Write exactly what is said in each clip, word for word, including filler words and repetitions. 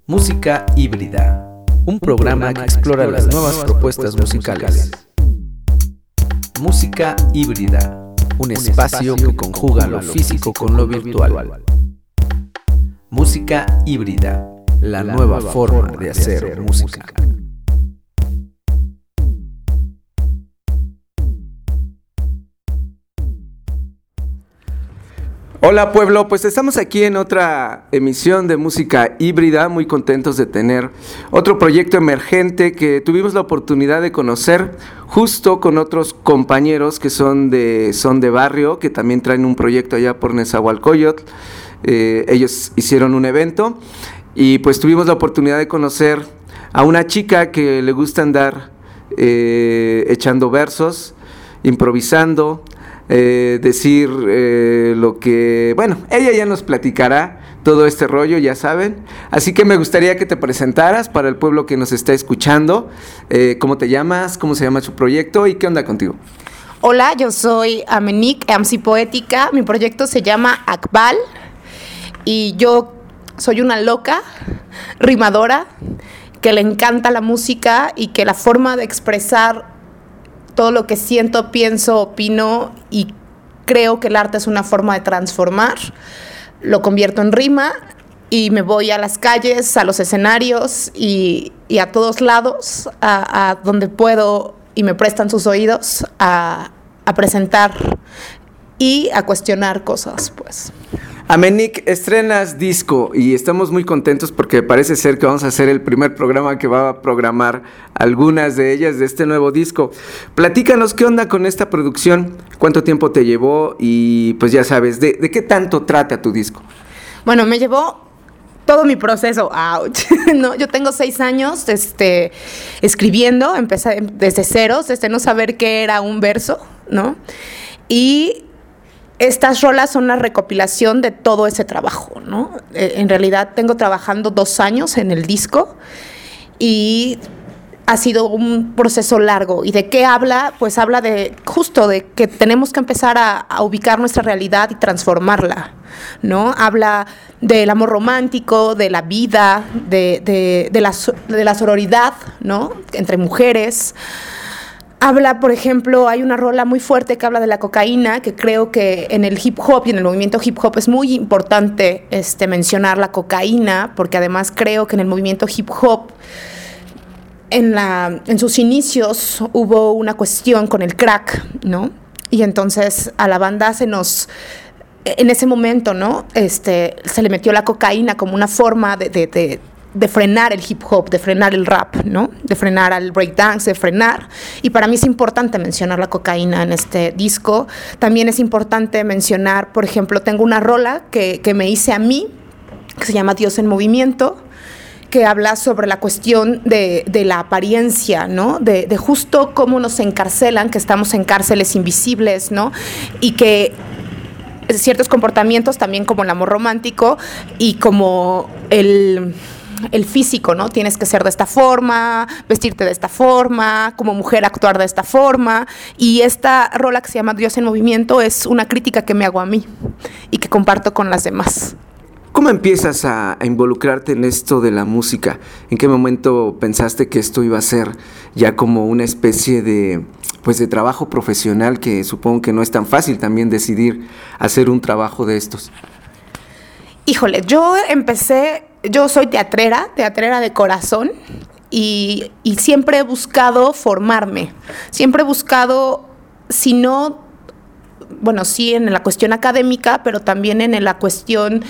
Música híbrida, un programa que explora las nuevas propuestas musicales. Música híbrida, un espacio que conjuga lo físico con lo virtual. Música híbrida, la nueva forma de hacer música. Hola pueblo, pues estamos aquí en otra emisión de Música Híbrida, muy contentos de tener otro proyecto emergente que tuvimos la oportunidad de conocer justo con otros compañeros que son de, son de barrio, que también traen un proyecto allá por Nezahualcóyotl. Eh, ellos hicieron un evento y pues tuvimos la oportunidad de conocer a una chica que le gusta andar eh, echando versos, improvisando, Eh, decir eh, lo que, bueno, ella ya nos platicará todo este rollo, ya saben, así que me gustaría que te presentaras para el pueblo que nos está escuchando, eh, cómo te llamas, cómo se llama su proyecto y qué onda contigo. Hola, yo soy Amenik, M C Poética, mi proyecto se llama Akbal y yo soy una loca, rimadora, que le encanta la música y que la forma de expresar todo lo que siento, pienso, opino y creo que el arte es una forma de transformar. Lo convierto en rima y me voy a las calles, a los escenarios y, y a todos lados, a, a donde puedo y me prestan sus oídos a, a presentar y a cuestionar cosas, pues. Amenik, estrenas disco y estamos muy contentos porque parece ser que vamos a hacer el primer programa que va a programar algunas de ellas de este nuevo disco. Platícanos qué onda con esta producción, cuánto tiempo te llevó y pues ya sabes, ¿de, de qué tanto trata tu disco? Bueno, me llevó todo mi proceso, ouch, ¿no? Yo tengo seis años este, escribiendo, empecé desde ceros, desde no saber qué era un verso, ¿no? Y estas rolas son la recopilación de todo ese trabajo, ¿no? Eh, en realidad tengo trabajando dos años en el disco y ha sido un proceso largo. ¿Y de qué habla? Pues habla de justo de que tenemos que empezar a, a ubicar nuestra realidad y transformarla, ¿no? Habla del amor romántico, de la vida, de, de, de, la, de la sororidad, ¿no? Entre mujeres. Habla, por ejemplo, hay una rola muy fuerte que habla de la cocaína, que creo que en el hip hop y en el movimiento hip hop es muy importante este, mencionar la cocaína, porque además creo que en el movimiento hip hop, en, la, en sus inicios, hubo una cuestión con el crack, ¿no? Y entonces a la banda se nos, en ese momento, ¿no? Este, se le metió la cocaína como una forma de, de, de de frenar el hip hop, de frenar el rap, ¿no? De frenar al breakdance, de frenar. Y para mí es importante mencionar la cocaína en este disco. También es importante mencionar, por ejemplo, tengo una rola que, que me hice a mí, que se llama Dios en Movimiento, que habla sobre la cuestión de, de la apariencia, ¿no? De, de justo cómo nos encarcelan, que estamos en cárceles invisibles, ¿no? Y que ciertos comportamientos, también como el amor romántico y como el el físico, ¿no? Tienes que ser de esta forma, vestirte de esta forma, como mujer actuar de esta forma. Y esta rola que se llama Dios en Movimiento es una crítica que me hago a mí y que comparto con las demás. ¿Cómo empiezas a, a involucrarte en esto de la música? ¿En qué momento pensaste que esto iba a ser ya como una especie de, pues de trabajo profesional, que supongo que no es tan fácil también decidir hacer un trabajo de estos? Híjole, yo empecé, yo soy teatrera, teatrera de corazón y, y siempre he buscado formarme, siempre he buscado, si no, bueno, sí en la cuestión académica, pero también en la cuestión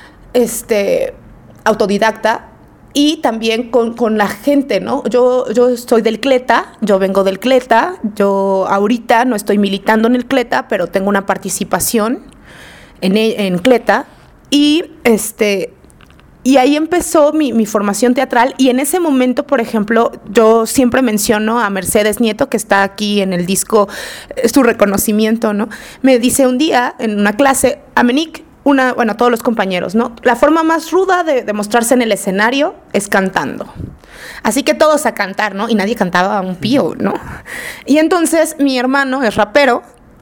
este, autodidacta y también con, con la gente, ¿no? Yo, yo soy del CLETA, yo vengo del CLETA, yo ahorita no estoy militando en el CLETA, pero tengo una participación en, en CLETA. Y, este, y ahí empezó mi, mi formación teatral y en ese momento, por ejemplo, yo siempre menciono a Mercedes Nieto, que está aquí en el disco, es su reconocimiento, ¿no? Me dice un día en una clase, Amenik, una, bueno, todos los compañeros, ¿no? La forma más ruda de, de mostrarse en el escenario es cantando. Así que todos a cantar, ¿no? Y nadie cantaba un pío, ¿no? Y entonces mi hermano es rapero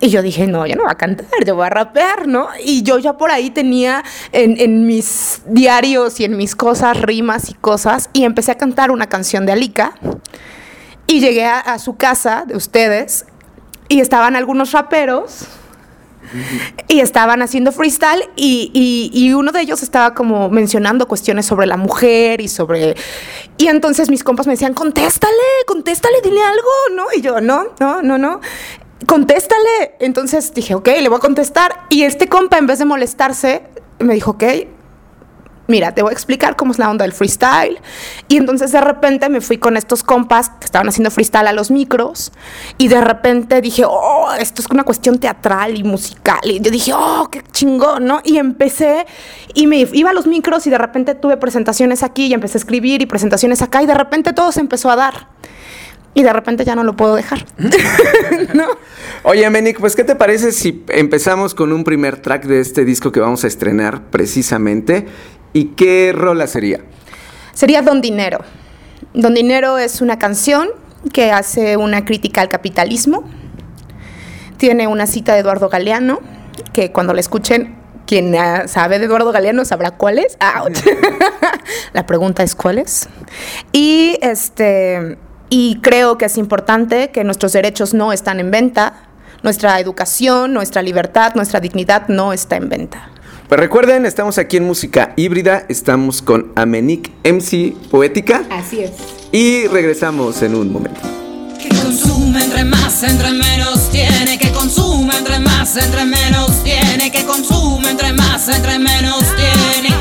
Y yo dije, no, yo no voy a cantar, yo voy a rapear, ¿no? Y yo ya por ahí tenía en, en mis diarios y en mis cosas, rimas y cosas, y empecé a cantar una canción de Alika. Y llegué a, a su casa de ustedes, y estaban algunos raperos, y estaban haciendo freestyle, y, y, y uno de ellos estaba como mencionando cuestiones sobre la mujer y sobre... Y entonces mis compas me decían, contéstale, contéstale, dile algo, ¿no? Y yo, no, no, no, no. Contéstale. Entonces dije, ok, le voy a contestar. Y este compa, en vez de molestarse, me dijo, ok, mira, te voy a explicar cómo es la onda del freestyle. Y entonces de repente me fui con estos compas que estaban haciendo freestyle a los micros. Y de repente dije, oh, esto es una cuestión teatral y musical. Y yo dije, oh, qué chingón, ¿no? Y empecé, y me iba a los micros, y de repente tuve presentaciones aquí, y empecé a escribir, y presentaciones acá, y de repente todo se empezó a dar. Y de repente ya no lo puedo dejar. ¿No? Oye, Menic, pues, ¿qué te parece si empezamos con un primer track de este disco que vamos a estrenar precisamente? ¿Y qué rola sería? Sería Don Dinero. Don Dinero es una canción que hace una crítica al capitalismo. Tiene una cita de Eduardo Galeano, que cuando la escuchen, quien sabe de Eduardo Galeano sabrá cuál es. ¡Auch! La pregunta es ¿cuál es? Y este... Y creo que es importante que nuestros derechos no están en venta, nuestra educación, nuestra libertad, nuestra dignidad no está en venta. Pues recuerden, estamos aquí en Música Híbrida, estamos con Amenic M C Poética. Así es. Y regresamos en un momento. Que consume entre más, entre menos tiene. Que consume entre más, entre menos tiene. Que consume entre más, entre menos tiene.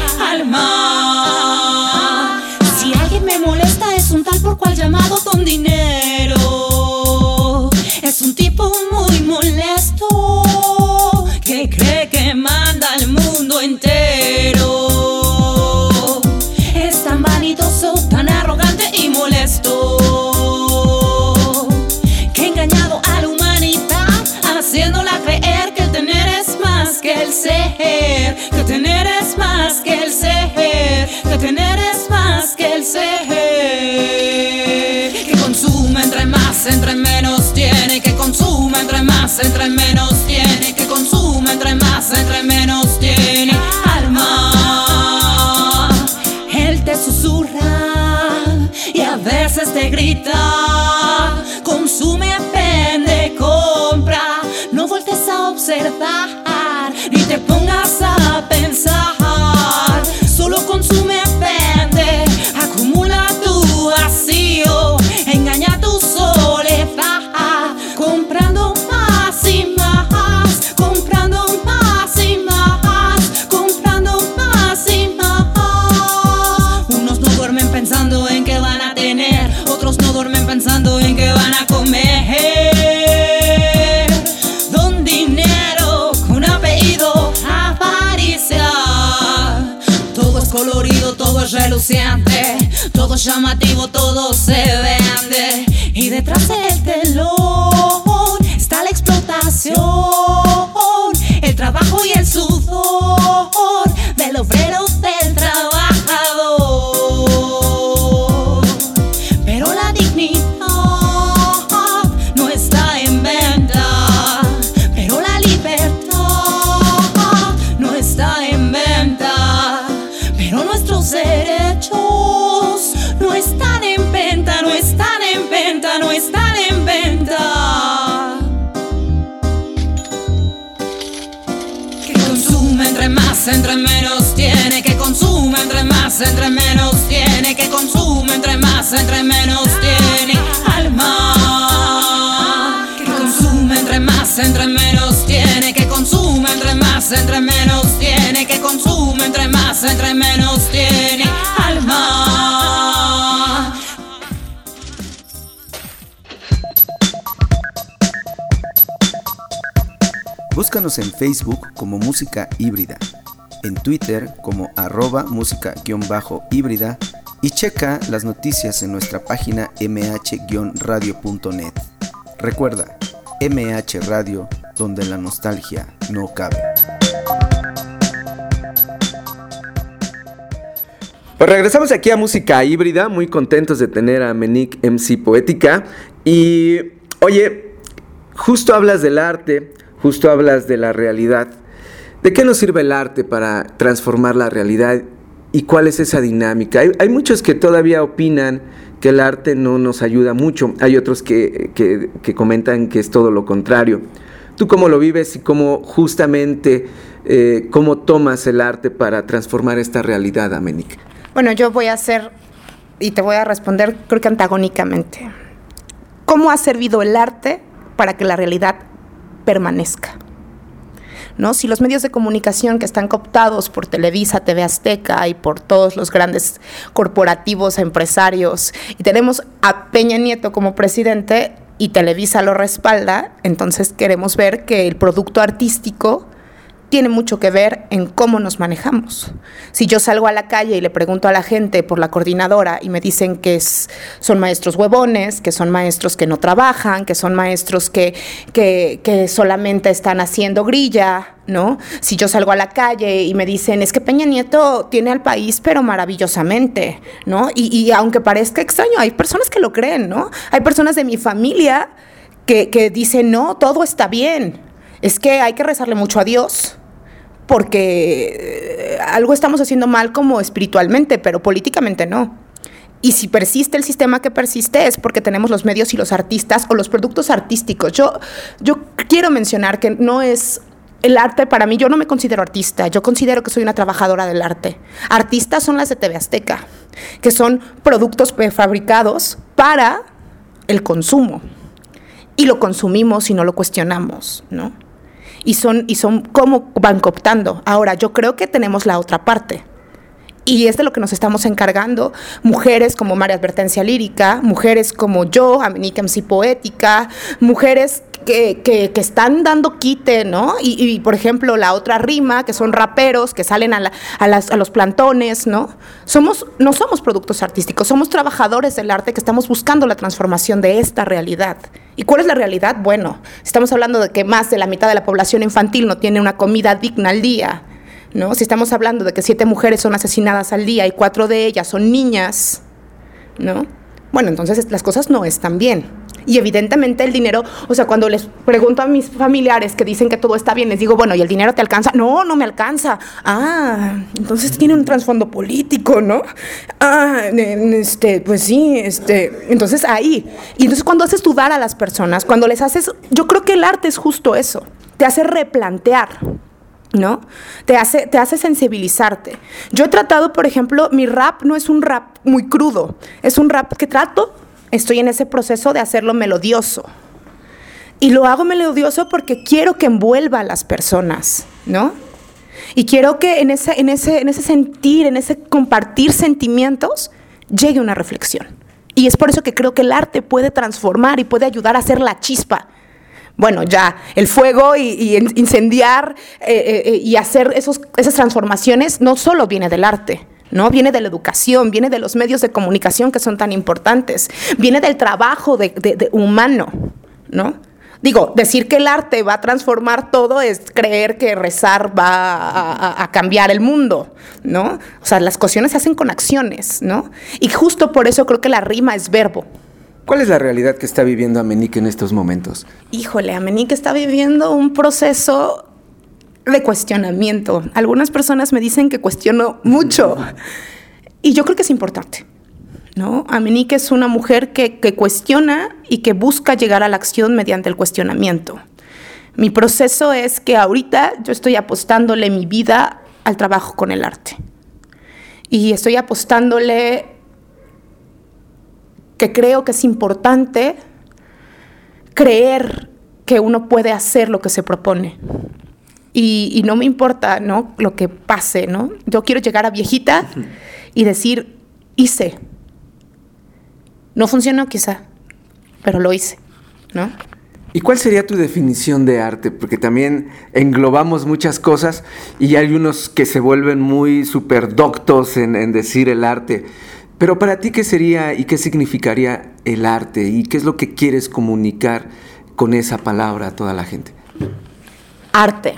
Alma. Si alguien me molesta es un tal por cual llamado Don Dinero. Es un tipo muy molesto que cree que manda al mundo entero. Es tan vanidoso, tan arrogante y molesto, que ha engañado a la humanidad, haciéndola creer que el tener es más que el ser. Que tener es más que el ser. Que tener es más que el ser. Que consume entre más, entre menos tiene. Que consume entre más, entre menos tiene. Que consume entre más, entre menos tiene. Alma, él te susurra y a veces te grita. Consume, vende, compra. No voltes a observar ni te pongas a pensar. Solo consume, vende, acumula tu vacío, engaña tu soledad, comprando más y más, comprando más y más, comprando más y más. Unos no duermen pensando en qué van a tener, otros no duermen pensando en qué van a comer. Don Dinero con apellido avaricia. Todo es colorido, todo es reluciente, todo es llamativo, todo se vende. Y detrás del telón está la explotación, el trabajo y el sudor del obrero, del trabajador. Pero la dignidad no está en venta. Pero la libertad no está en venta. Pero nuestros derechos no están en venta, no están en venta, no están en venta. Que consume entre más, entre menos tiene. Que consume entre más, entre menos tiene. Que consume entre más, entre menos tiene. Alma. Que consume entre más, entre menos tiene. Que consume entre más, entre menos tiene. Que consume entre más, entre menos tiene. Alma. Búscanos en Facebook como Música Híbrida, en Twitter como arroba música-híbrida y checa las noticias en nuestra página eme hache radio punto net. Recuerda, eme hache Radio, donde la nostalgia no cabe. Pues regresamos aquí a Música Híbrida, muy contentos de tener a Amenic M C Poética. Y, oye, justo hablas del arte, justo hablas de la realidad. ¿De qué nos sirve el arte para transformar la realidad y cuál es esa dinámica? Hay, hay muchos que todavía opinan que el arte no nos ayuda mucho. Hay otros que, que, que comentan que es todo lo contrario. ¿Tú cómo lo vives y cómo justamente, eh, cómo tomas el arte para transformar esta realidad, Amenique? Bueno, yo voy a hacer, y te voy a responder creo que antagónicamente. ¿Cómo ha servido el arte para que la realidad permanezca? ¿No? Si los medios de comunicación que están cooptados por Televisa, T V Azteca y por todos los grandes corporativos, empresarios, y tenemos a Peña Nieto como presidente y Televisa lo respalda, entonces queremos ver que el producto artístico tiene mucho que ver en cómo nos manejamos. Si yo salgo a la calle y le pregunto a la gente por la coordinadora y me dicen que es, son maestros huevones, que son maestros que no trabajan, que son maestros que, que, que solamente están haciendo grilla, ¿no? Si yo salgo a la calle y me dicen, es que Peña Nieto tiene al país pero maravillosamente, ¿no? Y, y aunque parezca extraño, hay personas que lo creen, ¿no? Hay personas de mi familia que, que dicen, no, todo está bien. Es que hay que rezarle mucho a Dios, porque algo estamos haciendo mal como espiritualmente, pero políticamente no. Y si persiste el sistema que persiste es porque tenemos los medios y los artistas o los productos artísticos. Yo, yo quiero mencionar que no es el arte para mí, yo no me considero artista, yo considero que soy una trabajadora del arte. Artistas son las de T V Azteca, que son productos prefabricados para el consumo. Y lo consumimos y no lo cuestionamos, ¿no? Y son, y son cómo van cooptando. Ahora, yo creo que tenemos la otra parte. Y es de lo que nos estamos encargando. Mujeres como María Advertencia Lírica, mujeres como yo, Amenique M C Poética, mujeres que, que, que están dando quite, ¿no? Y, y, por ejemplo, la otra rima, que son raperos, que salen a, la, a, las, a los plantones, ¿no? Somos, no somos productos artísticos, somos trabajadores del arte que estamos buscando la transformación de esta realidad. ¿Y cuál es la realidad? Bueno, estamos hablando de que más de la mitad de la población infantil no tiene una comida digna al día, ¿no? Si estamos hablando de que siete mujeres son asesinadas al día y cuatro de ellas son niñas, ¿no? Bueno, entonces las cosas no están bien. Y evidentemente el dinero, o sea, cuando les pregunto a mis familiares que dicen que todo está bien, les digo, bueno, ¿y el dinero te alcanza? No, no me alcanza. Ah, entonces tiene un trasfondo político, ¿no? Ah, este, pues sí, este, entonces ahí. Y entonces cuando haces dudar a las personas, cuando les haces, yo creo que el arte es justo eso, te hace replantear, ¿no? Te hace, te hace sensibilizarte. Yo he tratado, por ejemplo, mi rap no es un rap muy crudo, es un rap que trato, estoy en ese proceso de hacerlo melodioso. Y lo hago melodioso porque quiero que envuelva a las personas, ¿no? Y quiero que en ese, en ese, en ese sentir, en ese compartir sentimientos, llegue una reflexión. Y es por eso que creo que el arte puede transformar y puede ayudar a hacer la chispa. Bueno, ya, el fuego y, y incendiar eh, eh, y hacer esos, esas transformaciones no solo viene del arte, ¿no? Viene de la educación, viene de los medios de comunicación que son tan importantes, viene del trabajo de, de, de humano, ¿no? Digo, decir que el arte va a transformar todo es creer que rezar va a, a, a cambiar el mundo, ¿no? O sea, las cuestiones se hacen con acciones, ¿no? Y justo por eso creo que la rima es verbo. ¿Cuál es la realidad que está viviendo Amenique en estos momentos? Híjole, Amenique está viviendo un proceso de cuestionamiento. Algunas personas me dicen que cuestiono mucho y yo creo que es importante, ¿no? Amenique es una mujer que, que cuestiona y que busca llegar a la acción mediante el cuestionamiento. Mi proceso es que ahorita yo estoy apostándole mi vida al trabajo con el arte y estoy apostándole que creo que es importante creer que uno puede hacer lo que se propone. Y, y no me importa, ¿no?, lo que pase, ¿no? Yo quiero llegar a viejita y decir, hice. No funcionó quizá, pero lo hice, ¿no? ¿Y cuál sería tu definición de arte? Porque también englobamos muchas cosas y hay unos que se vuelven muy superdoctos en, en decir el arte. Pero para ti, ¿qué sería y qué significaría el arte? ¿Y qué es lo que quieres comunicar con esa palabra a toda la gente? Arte.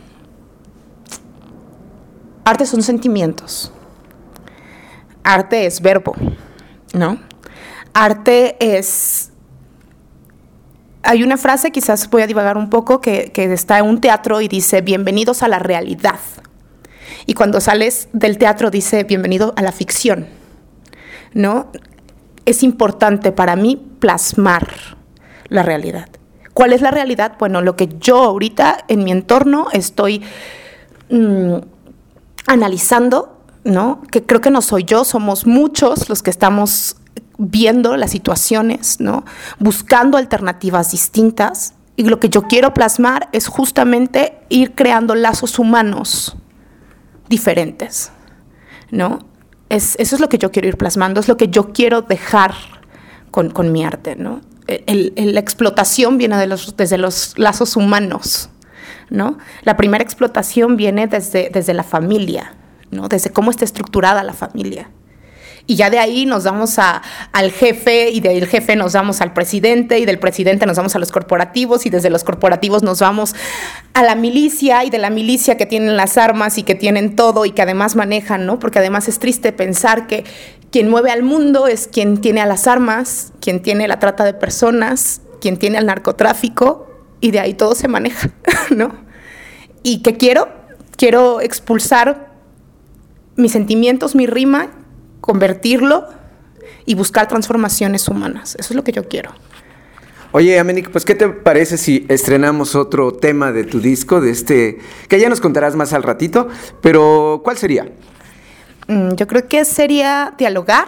Arte son sentimientos. Arte es verbo, ¿no? Arte es hay una frase, quizás voy a divagar un poco, que, que está en un teatro y dice, bienvenidos a la realidad. Y cuando sales del teatro dice, bienvenido a la ficción, ¿no? Es importante para mí plasmar la realidad. ¿Cuál es la realidad? Bueno, lo que yo ahorita en mi entorno estoy mmm, analizando, ¿no? Que creo que no soy yo, somos muchos los que estamos viendo las situaciones, ¿no? Buscando alternativas distintas, y lo que yo quiero plasmar es justamente ir creando lazos humanos diferentes, ¿no? Es, eso es lo que yo quiero ir plasmando, es lo que yo quiero dejar con, con mi arte, ¿no? El, el, la explotación viene de los, desde los lazos humanos, ¿no? La primera explotación viene desde, desde la familia, ¿no? Desde cómo está estructurada la familia. Y ya de ahí nos vamos a, al jefe, y del jefe nos vamos al presidente, y del presidente nos vamos a los corporativos, y desde los corporativos nos vamos a la milicia, y de la milicia que tienen las armas y que tienen todo y que además manejan, ¿no? Porque además es triste pensar que quien mueve al mundo es quien tiene a las armas, quien tiene la trata de personas, quien tiene al narcotráfico, y de ahí todo se maneja, ¿no? ¿Y qué quiero? Quiero expulsar mis sentimientos, mi rima, convertirlo y buscar transformaciones humanas. Eso es lo que yo quiero. Oye, Amenik, pues ¿qué te parece si estrenamos otro tema de tu disco, de este, que ya nos contarás más al ratito, pero ¿cuál sería? Mm, yo creo que sería dialogar,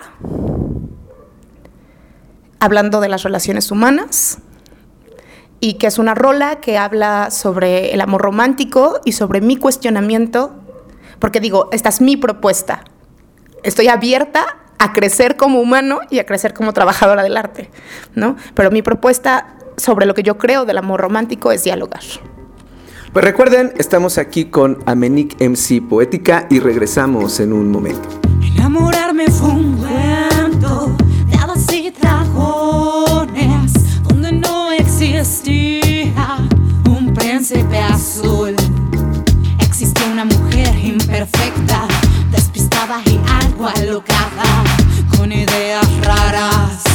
hablando de las relaciones humanas, y que es una rola que habla sobre el amor romántico y sobre mi cuestionamiento, porque digo, esta es mi propuesta. Estoy abierta a crecer como humano y a crecer como trabajadora del arte, ¿no? Pero mi propuesta sobre lo que yo creo del amor romántico es dialogar. Pues recuerden, estamos aquí con Amenik M C Poética y regresamos en un momento. Enamorarme fue un cuento de hadas y dragones, donde no existía un príncipe azul. Existía una mujer imperfecta, despistada y algo alocada, con ideas raras.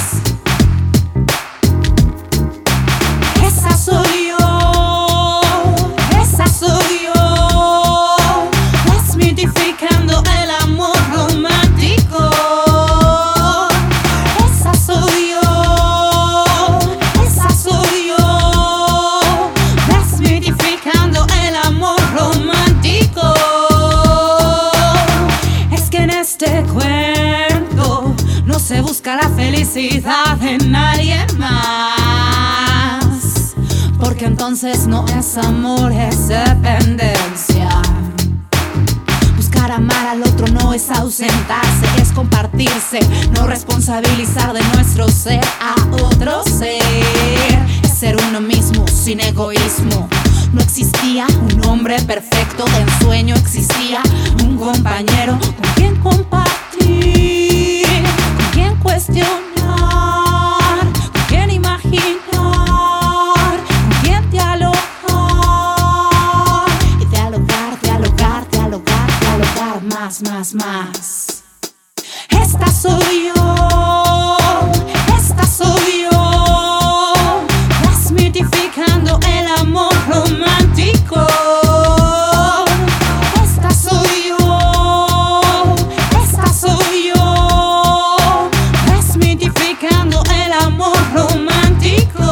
Esa soy yo, esa soy yo, desmitificando el amor romántico. Esa soy yo, esa soy yo, desmitificando el amor romántico. Este cuento no se busca la felicidad en nadie más, porque entonces no es amor, es dependencia. Buscar amar al otro no es ausentarse, es compartirse, no responsabilizar de nuestro ser a otro ser. Es ser uno mismo sin egoísmo. No existía un hombre perfecto, de ensueño existía un compañero con quien compartir, con quien cuestionar, con quien imaginar, con quien dialogar. Y dialogar, dialogar, dialogar, dialogar más, más, más. Esta soy yo, esta soy yo, desmitificando el amor romántico. Esta soy yo, esta soy yo, desmitificando el amor romántico.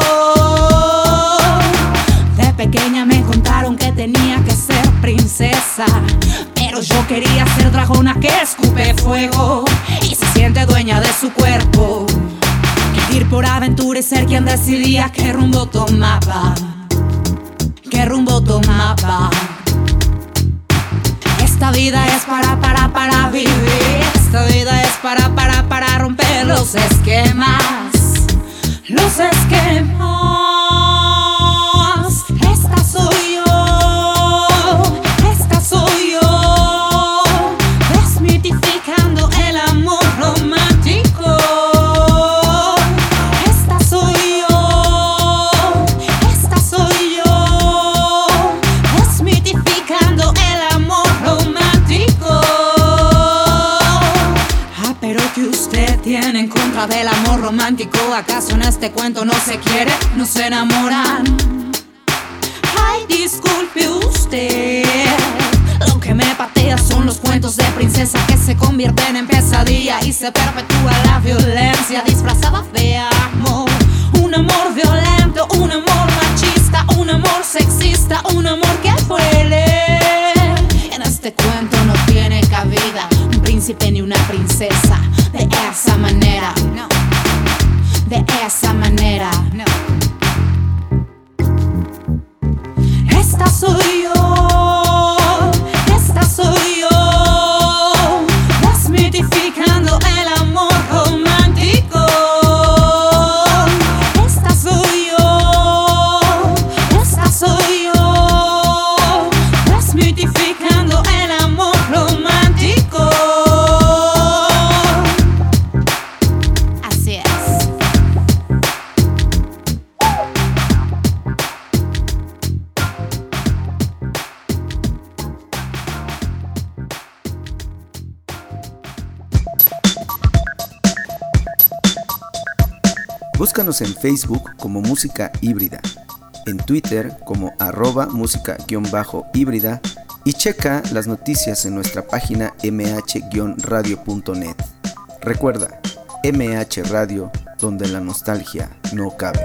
De pequeña me contaron que tenía que ser princesa, pero yo quería ser dragona que escupe fuego y se siente dueña de su cuerpo. Ir por aventura y ser quien decidía qué rumbo tomaba, qué rumbo tomaba. Esta vida es para, para, para vivir. Esta vida es para, para, para romper los esquemas, los esquemas. Esta soy yo, esta soy yo, desmitificando el amor romántico. Esta soy yo, esta soy yo, desmitificando el amor romántico. Ah, pero que usted tiene tiene en contra del amor romántico? ¿Acaso en este cuento no se quiere, no se enamoran? Ay, disculpe usted, lo que me patea son los cuentos de princesa que se convierten en pesadilla y se perpetúa la violencia disfrazada de amor. Un amor violento, un amor machista, un amor sexista, un amor que duele. En este cuento no tiene cabida un príncipe ni una princesa. De esa manera, no. De esa manera, no. Esta soy yo, esta soy yo, desmitificando el amor romántico. Esta soy yo, esta soy yo, desmitificando el amor romántico. Así es. Búscanos en Facebook como Música Híbrida, en Twitter como arroba música-híbrida y checa las noticias en nuestra página eme hache radio punto net. Recuerda, eme hache Radio, donde la nostalgia no cabe.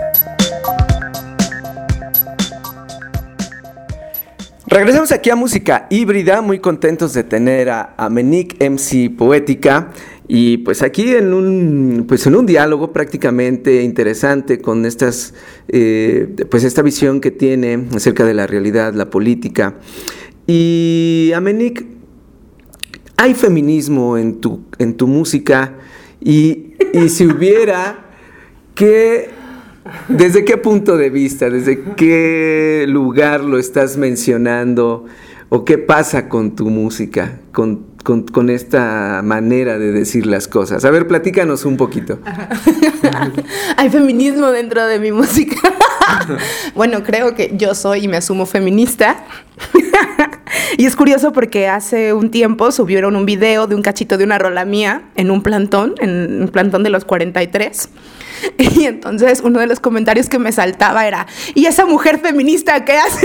Regresamos aquí a Música Híbrida, muy contentos de tener a Amenik eme ce Poética y pues aquí en un pues en un diálogo prácticamente interesante con estas eh, pues esta visión que tiene acerca de la realidad, la política. Y Amenik, hay feminismo en tu en tu música y, y si hubiera, ¿qué ¿desde qué punto de vista, desde qué lugar lo estás mencionando o qué pasa con tu música, con, con, con esta manera de decir las cosas? A ver, platícanos un poquito. Hay feminismo dentro de mi música. Bueno, creo que yo soy y me asumo feminista. Y es curioso porque hace un tiempo subieron un video de un cachito de una rola mía en un plantón, en un plantón de los cuarenta y tres. Y entonces uno de los comentarios que me saltaba era: ¿y esa mujer feminista qué hace?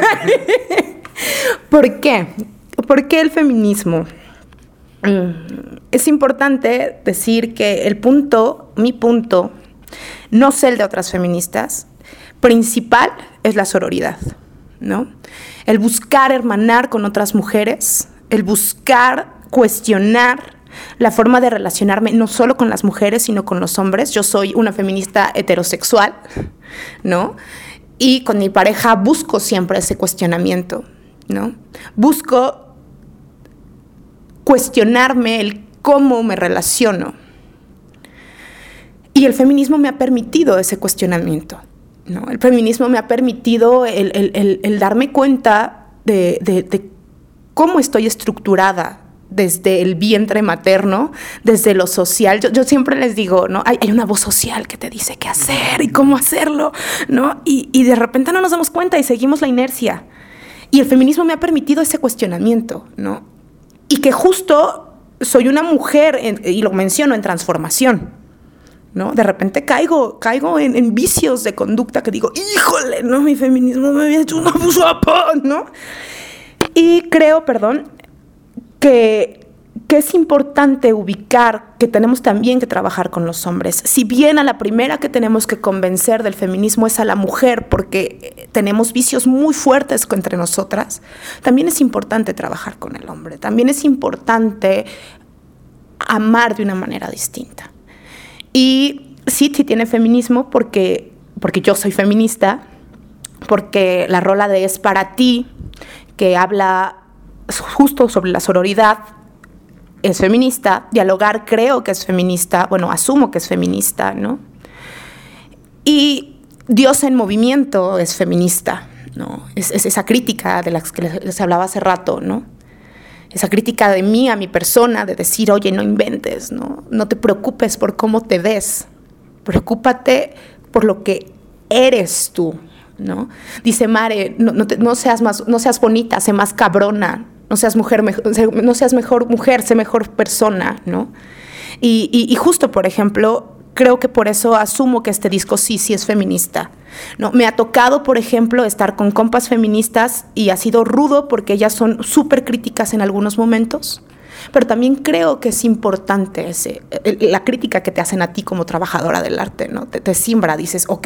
¿Por qué? ¿Por qué el feminismo? Es importante decir que el punto, mi punto, no sé el de otras feministas, principal es la sororidad, ¿no? El buscar hermanar con otras mujeres, el buscar cuestionar la forma de relacionarme no solo con las mujeres, sino con los hombres. Yo soy una feminista heterosexual, ¿no? Y con mi pareja busco siempre ese cuestionamiento, ¿no? Busco cuestionarme el cómo me relaciono. Y el feminismo me ha permitido ese cuestionamiento, ¿no? El feminismo me ha permitido el, el, el, el darme cuenta de, de, de cómo estoy estructurada desde el vientre materno, desde lo social. Yo, yo siempre les digo, ¿no? Hay, hay una voz social que te dice qué hacer y cómo hacerlo, ¿no? Y, y de repente no nos damos cuenta y seguimos la inercia. Y el feminismo me ha permitido ese cuestionamiento, ¿no? Y que justo soy una mujer, en, y lo menciono, en transformación, ¿no? De repente caigo, caigo en, en vicios de conducta que digo, híjole, ¿no? Mi feminismo me había hecho un abuso, ¿no? Y creo, perdón, que, que es importante ubicar que tenemos también que trabajar con los hombres. Si bien a la primera que tenemos que convencer del feminismo es a la mujer, porque tenemos vicios muy fuertes entre nosotras, también es importante trabajar con el hombre. También es importante amar de una manera distinta. Y sí, sí tiene feminismo porque, porque yo soy feminista, porque la rola de Es para ti, que habla justo sobre la sororidad, es feminista. Dialogar creo que es feminista, bueno, asumo que es feminista, ¿no? Y Dios en movimiento es feminista, ¿no? Es, es esa crítica de la que les, les hablaba hace rato, ¿no? Esa crítica de mí a mi persona, de decir, oye, no inventes, ¿no? No te preocupes por cómo te ves, preocúpate por lo que eres tú, ¿no? Dice Mare, no, no, te, no, seas más, no seas bonita, sé más cabrona, no seas, mujer, no seas mejor mujer, sé mejor persona, ¿no? Y, y, y justo, por ejemplo, creo que por eso asumo que este disco sí, sí es feminista, ¿no? Me ha tocado, por ejemplo, estar con compas feministas y ha sido rudo porque ellas son súper críticas en algunos momentos, pero también creo que es importante ese, la crítica que te hacen a ti como trabajadora del arte, ¿no? Te, te simbra, dices, ok,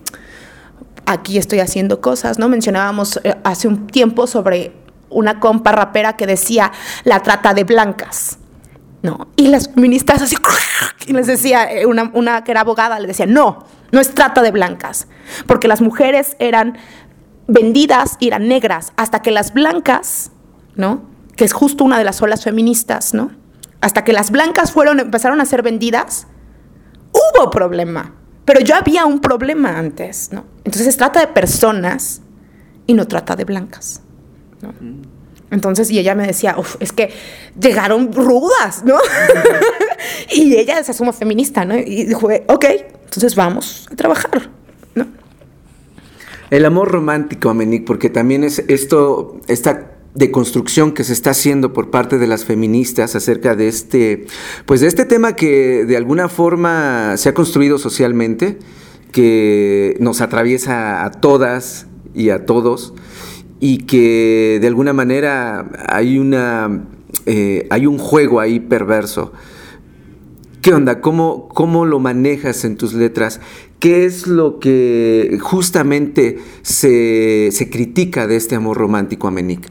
aquí estoy haciendo cosas, ¿no? Mencionábamos hace un tiempo sobre una compa rapera que decía la trata de blancas, ¿no? Y las feministas así, y les decía, una, una que era abogada, le decía, no, no es trata de blancas, porque las mujeres eran vendidas y eran negras, hasta que las blancas, ¿no? Que es justo una de las olas feministas, ¿no? Hasta que las blancas fueron, empezaron a ser vendidas, hubo problema, pero ya había un problema antes, ¿no? Entonces se trata de personas y no trata de blancas, ¿no? Mm. Entonces, y ella me decía, uf, es que llegaron rudas, ¿no? Y ella se asume feminista, ¿no? Y dijo, ok, entonces vamos a trabajar, ¿no? El amor romántico, Amenic, porque también es esto, esta deconstrucción que se está haciendo por parte de las feministas acerca de este, pues de este tema que de alguna forma se ha construido socialmente, que nos atraviesa a todas y a todos, y que de alguna manera hay una eh, hay un juego ahí perverso. ¿Qué onda? ¿Cómo, cómo lo manejas en tus letras? ¿Qué es lo que justamente se, se critica de este amor romántico, Amenic?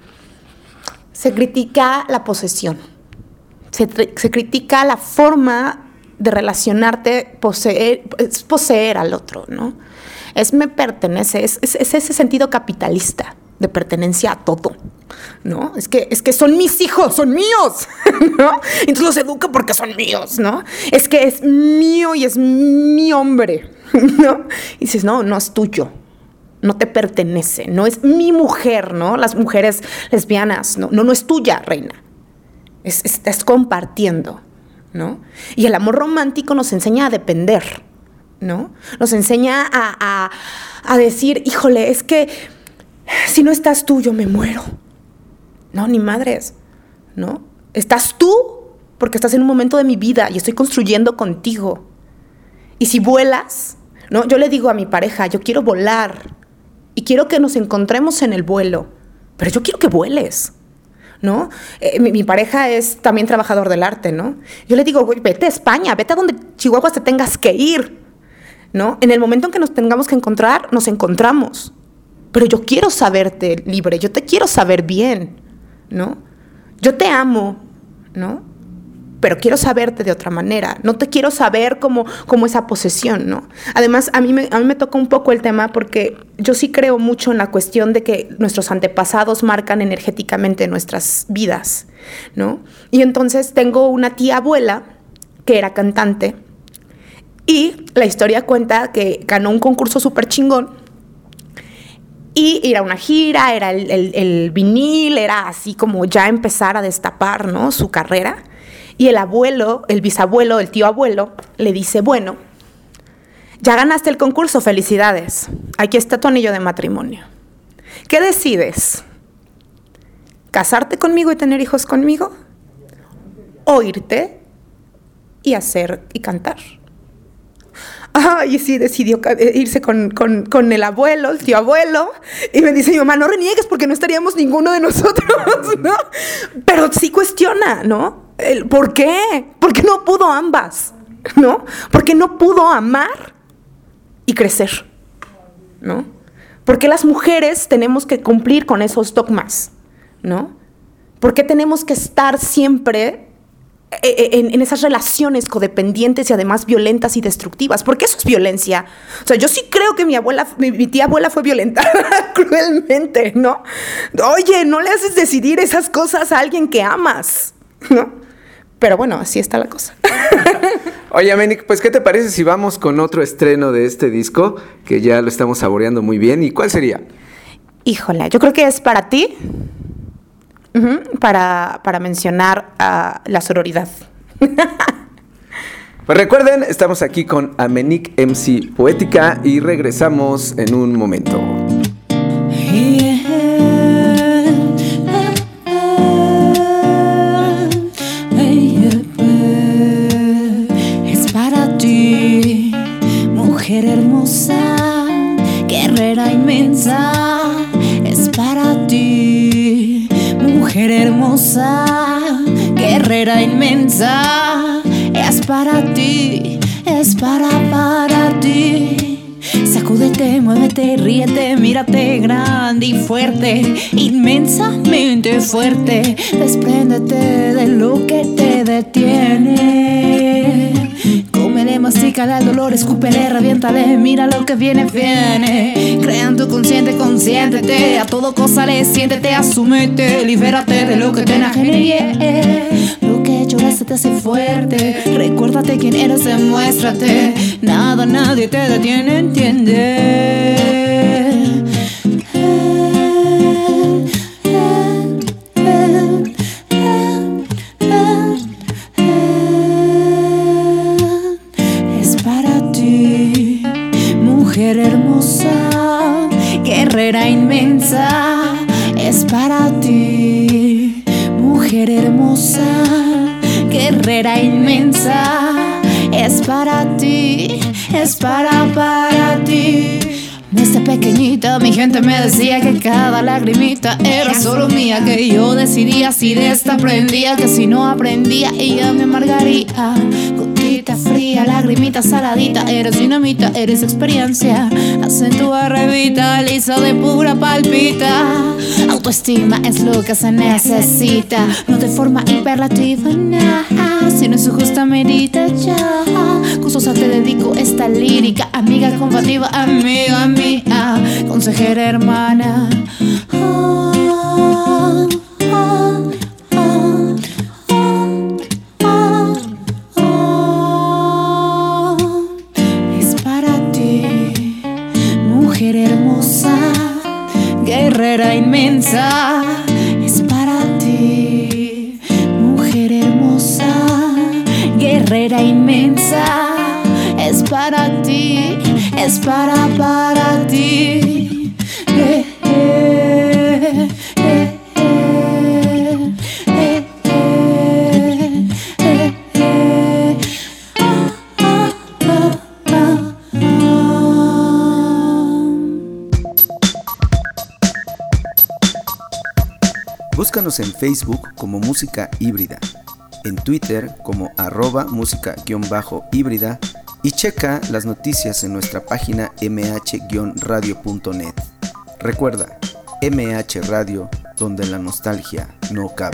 Se critica la posesión. Se, se critica la forma de relacionarte, poseer, es poseer al otro, ¿no? Es me pertenece, es, es, es ese sentido capitalista de pertenencia a todo, ¿no? Es que, es que son mis hijos, son míos, ¿no? Entonces los educo porque son míos, ¿no? Es que es mío y es mi hombre, ¿no? Y dices, no, no es tuyo, no te pertenece, no es mi mujer, ¿no? Las mujeres lesbianas, no, no, no es tuya, reina, es, es, estás compartiendo, ¿no? Y el amor romántico nos enseña a depender, ¿no? Nos enseña a, a, a decir, híjole, es que si no estás tú, yo me muero. No, ni madres, ¿no? Estás tú porque estás en un momento de mi vida y estoy construyendo contigo. Y si vuelas, ¿no? Yo le digo a mi pareja, yo quiero volar y quiero que nos encontremos en el vuelo, pero yo quiero que vueles, ¿no? Eh, mi, mi pareja es también trabajador del arte, ¿no? Yo le digo, güey, vete a España, vete a donde Chihuahua te tengas que ir, ¿no? En el momento en que nos tengamos que encontrar, nos encontramos. Pero yo quiero saberte libre, yo te quiero saber bien, ¿no? Yo te amo, ¿no? Pero quiero saberte de otra manera. No te quiero saber como, como esa posesión, ¿no? Además, a mí, me, a mí me toca un poco el tema porque yo sí creo mucho en la cuestión de que nuestros antepasados marcan energéticamente nuestras vidas, ¿no? Y entonces tengo una tía abuela que era cantante y la historia cuenta que ganó un concurso súper chingón. Y era una gira, era el, el, el vinil, era así como ya empezar a destapar, ¿no? Su carrera. Y el abuelo, el bisabuelo, el tío abuelo, le dice, bueno, ya ganaste el concurso, felicidades. Aquí está tu anillo de matrimonio. ¿Qué decides? ¿Casarte conmigo y tener hijos conmigo? ¿O irte y hacer y cantar? Ay, sí, decidió irse con, con, con el abuelo, el tío abuelo, y me dice mi mamá, no reniegues porque no estaríamos ninguno de nosotros, ¿no? Pero sí cuestiona, ¿no? El, ¿por qué? ¿Por qué no pudo ambas? ¿No? ¿Por qué no pudo amar y crecer? ¿No? ¿Por qué las mujeres tenemos que cumplir con esos dogmas? ¿No? ¿Por qué tenemos que estar siempre En, en esas relaciones codependientes y además violentas y destructivas? Porque eso es violencia. O sea, yo sí creo que mi abuela, mi, mi tía abuela fue violentada cruelmente, ¿no? Oye, no le haces decidir esas cosas a alguien que amas, ¿no? Pero bueno, así está la cosa. Oye, Amenic, pues ¿qué te parece si vamos con otro estreno de este disco? Que ya lo estamos saboreando muy bien. ¿Y cuál sería? Híjole, yo creo que es para ti. Uh-huh, para, para mencionar uh, la sororidad. Pues recuerden, estamos aquí con Amenic M C Poética y regresamos en un momento. Yeah. inmensa es para ti, es para, para ti. Sacúdete, muévete, ríete, mírate grande y fuerte, inmensamente fuerte. Despréndete de lo que te detiene. Cómele, mastícale al dolor, escúpele, reviéntale, mira lo que viene, viene. Crea en tu consciente, consiéntete, a todo cosa le siéntete, asúmete, libérate de lo que te enajene, yeah. Lo que lloraste te hace fuerte, recuérdate quién eres, demuéstrate. Nada, nadie te detiene, entiende. Mujer hermosa, guerrera inmensa, es para ti. Mujer hermosa, guerrera inmensa, es para ti, es para, para ti. Desde pequeñita mi gente me decía que cada lagrimita era solo mía, que yo decidía si de esta aprendía, que si no aprendía ella me amargaría. Gotita fría, lagrimita saladita, eres dinamita, eres experiencia, acentúa, revitaliza, de pura palpita. Autoestima es lo que se necesita, no de forma hiperlativa, nah, sino en su justa medida ya. Gustosa te dedico esta lírica, amiga combativa, amiga mía, consejera hermana. Oh, oh, oh, oh, oh, oh. Es para ti, mujer hermosa, guerrera inmensa. Es para ti, mujer hermosa, guerrera inmensa. Es para ti, es para, para ti. Eh, eh, eh, eh, eh, eh, eh, eh. Ah, ah, ah, ah, ah. Búscanos en Facebook como Música Híbrida, en Twitter como arroba música-híbrida y checa las noticias en nuestra página eme hache radio punto net. Recuerda, eme hache Radio, donde la nostalgia no cabe.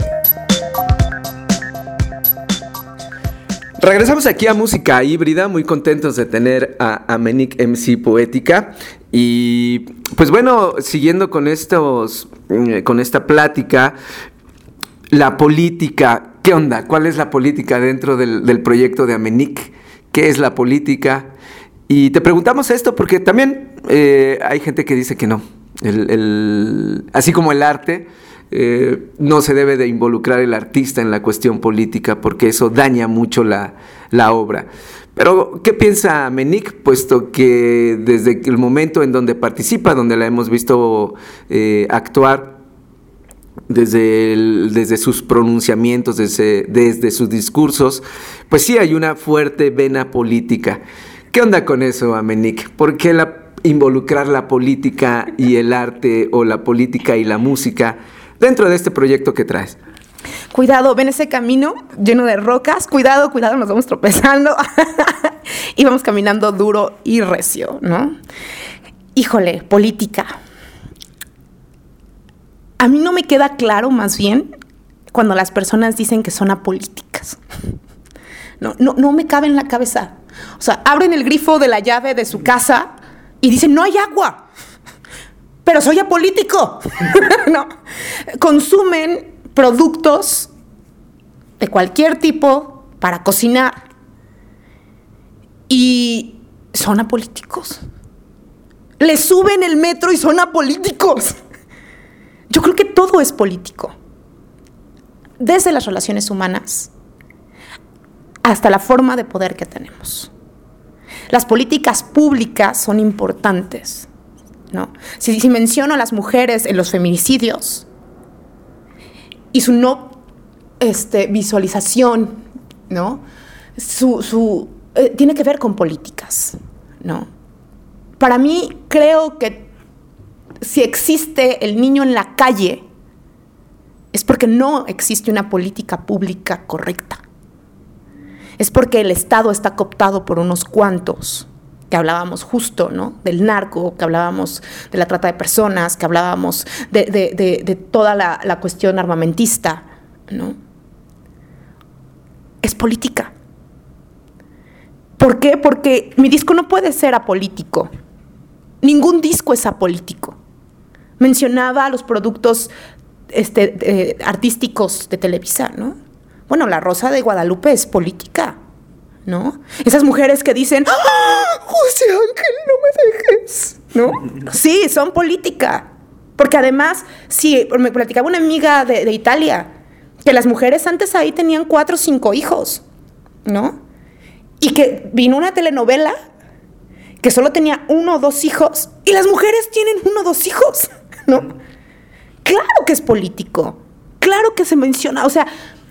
Regresamos aquí a Música Híbrida, muy contentos de tener a Amenic eme ce Poética. Y pues bueno, siguiendo con estos, con esta plática, la política, ¿qué onda? ¿Cuál es la política dentro del, del proyecto de Amenic? ¿Qué es la política? Y te preguntamos esto porque también eh, hay gente que dice que no. El, el, así como el arte, eh, no se debe de involucrar el artista en la cuestión política porque eso daña mucho la, la obra. Pero, ¿qué piensa Amenic? Puesto que desde el momento en donde participa, donde la hemos visto eh, actuar, Desde, el, desde sus pronunciamientos, desde, desde sus discursos, pues sí hay una fuerte vena política. ¿Qué onda con eso, Amenic? ¿Por qué la, involucrar la política y el arte, o la política y la música dentro de este proyecto que traes? Cuidado, ven ese camino lleno de rocas, cuidado, cuidado, nos vamos tropezando y vamos caminando duro y recio, ¿no? Híjole, política. A mí no me queda claro, más bien, cuando las personas dicen que son apolíticas. No, no, no me cabe en la cabeza. O sea, abren el grifo de la llave de su casa y dicen, no hay agua, pero soy apolítico. No. Consumen productos de cualquier tipo para cocinar y son apolíticos. Les suben el metro y son apolíticos. Yo creo que todo es político, desde las relaciones humanas hasta la forma de poder que tenemos. Las políticas públicas son importantes, ¿no? Si, si menciono a las mujeres en los feminicidios y su no este, visualización, ¿no? Su, su, eh, tiene que ver con políticas, ¿no? Para mí, creo que si existe el niño en la calle, es porque no existe una política pública correcta. es porque el Estado está cooptado por unos cuantos, que hablábamos justo, ¿no? Del narco, que hablábamos de la trata de personas, que hablábamos de, de, de, de toda la, la cuestión armamentista, ¿no? Es política. ¿Por qué? Porque mi disco no puede ser apolítico. Ningún disco es apolítico. Mencionaba los productos este, eh, artísticos de Televisa, ¿no? Bueno, La Rosa de Guadalupe es política, ¿no? Esas mujeres que dicen, ¡ah, José Ángel, no me dejes! ¿No? Sí, son política. Porque además, sí, me platicaba una amiga de, de Italia, que las mujeres antes ahí tenían cuatro o cinco hijos, ¿no? Y que vino una telenovela que solo tenía uno o dos hijos, y las mujeres tienen uno o dos hijos, ¿no? Claro que es político, claro que se menciona, o sea,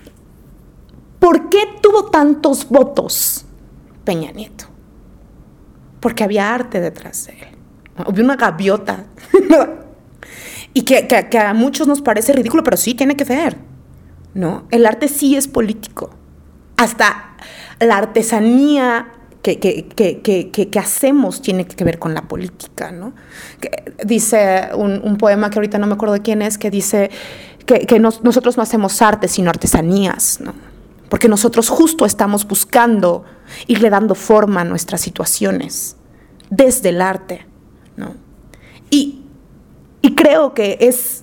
¿por qué tuvo tantos votos Peña Nieto? Porque había arte detrás de él. Había una gaviota. Y que, que, que a muchos nos parece ridículo, pero sí tiene que ver, ¿no? El arte sí es político. Hasta la artesanía que, que, que, que, que, que hacemos tiene que ver con la política, ¿no? Que dice un, un poema que ahorita no me acuerdo de quién es, que dice que, que nos, nosotros no hacemos arte, sino artesanías, ¿no? Porque nosotros justo estamos buscando irle dando forma a nuestras situaciones desde el arte, ¿no? Y, y creo que es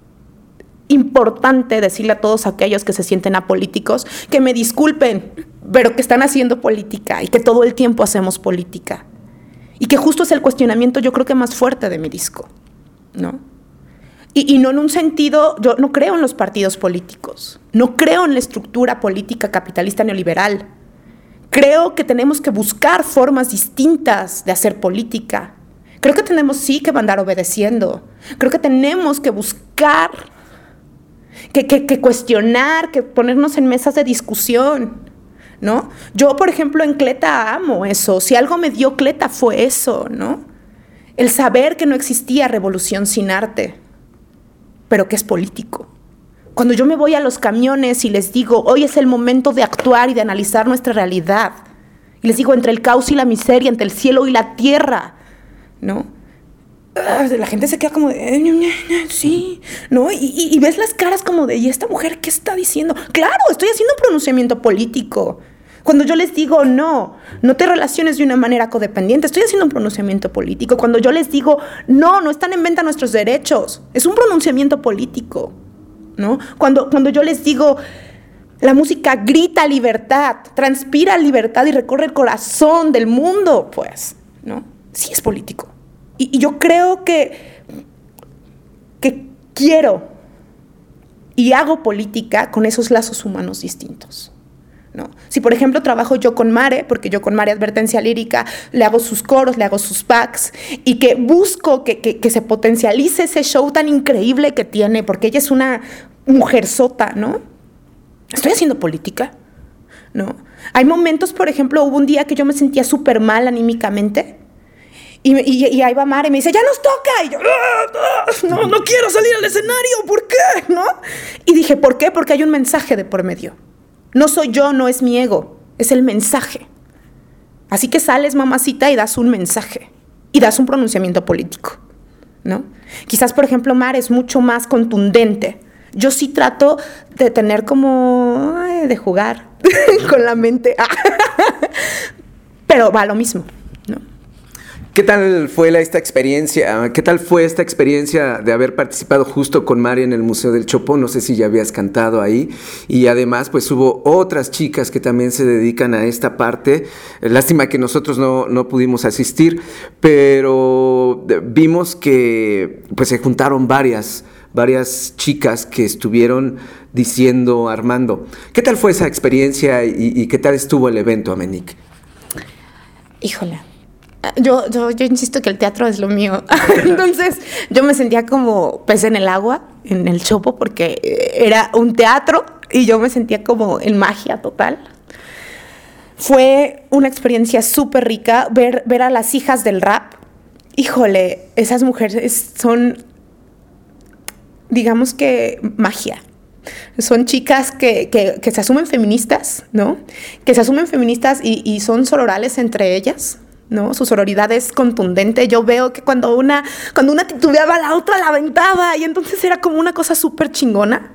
importante decirle a todos aquellos que se sienten apolíticos que me disculpen, pero que están haciendo política y que todo el tiempo hacemos política. Y que justo es el cuestionamiento, yo creo que más fuerte de mi disco, ¿no? Y, y no en un sentido, yo no creo en los partidos políticos, no creo en la estructura política capitalista neoliberal. Creo que tenemos que buscar formas distintas de hacer política. Creo que tenemos sí que andar obedeciendo. Creo que tenemos que buscar, que, que, que cuestionar, que ponernos en mesas de discusión, ¿no? Yo, por ejemplo, en Cleta amo eso. Si algo me dio Cleta fue eso, ¿no? El saber que no existía revolución sin arte, pero que es político. Cuando yo me voy a los camiones y les digo, hoy es el momento de actuar y de analizar nuestra realidad, y les digo, entre el caos y la miseria, entre el cielo y la tierra, ¿no? La gente se queda como de, sí, ¿no? Y, y, y ves las caras como de, ¿y esta mujer qué está diciendo? Claro, estoy haciendo un pronunciamiento político. Cuando yo les digo, no, no te relaciones de una manera codependiente, estoy haciendo un pronunciamiento político. Cuando yo les digo, no, no están en venta nuestros derechos, es un pronunciamiento político, ¿no? Cuando, cuando yo les digo, la música grita libertad, transpira libertad y recorre el corazón del mundo, pues, ¿no? Sí es político. Y, y yo creo que, que quiero y hago política con esos lazos humanos distintos, ¿no? Si, por ejemplo, trabajo yo con Mare, porque yo con Mare Advertencia Lírica le hago sus coros, le hago sus packs, y que busco que, que, que se potencialice ese show tan increíble que tiene, porque ella es una mujerzota, ¿no? Estoy haciendo política, ¿no? Hay momentos, por ejemplo, hubo un día que yo me sentía súper mal anímicamente, y, y, y ahí va Mare y me dice, ¡ya nos toca! Y yo, no, no quiero salir al escenario, ¿por qué? ¿No? Y dije, ¿por qué? Porque hay un mensaje de por medio. No soy yo, no es mi ego, es el mensaje. Así que sales, mamacita, y das un mensaje. Y das un pronunciamiento político, ¿no? Quizás, por ejemplo, Mar es mucho más contundente. Yo sí trato de tener como... Ay, de jugar con la mente. Pero va lo mismo, ¿no? ¿Qué tal fue la, esta experiencia? ¿Qué tal fue esta experiencia de haber participado justo con Mari en el Museo del Chopo? No sé si ya habías cantado ahí. Y además, pues hubo otras chicas que también se dedican a esta parte. Lástima que nosotros no, no pudimos asistir, pero vimos que pues se juntaron varias, varias chicas que estuvieron diciendo, armando. ¿Qué tal fue esa experiencia y, y qué tal estuvo el evento, Amenic? Híjole. Yo, yo, yo insisto que el teatro es lo mío. Entonces yo me sentía como pez en el agua, en el Chopo, porque era un teatro y yo me sentía como en magia total. Fue una experiencia súper rica ver, ver a las hijas del rap. Híjole, esas mujeres son, digamos que magia. Son chicas que, que, que se asumen feministas, ¿no? Que se asumen feministas y, y son sororales entre ellas, ¿no? Su sororidad es contundente. Yo veo que cuando una, cuando una titubeaba, la otra la aventaba, y entonces era como una cosa súper chingona.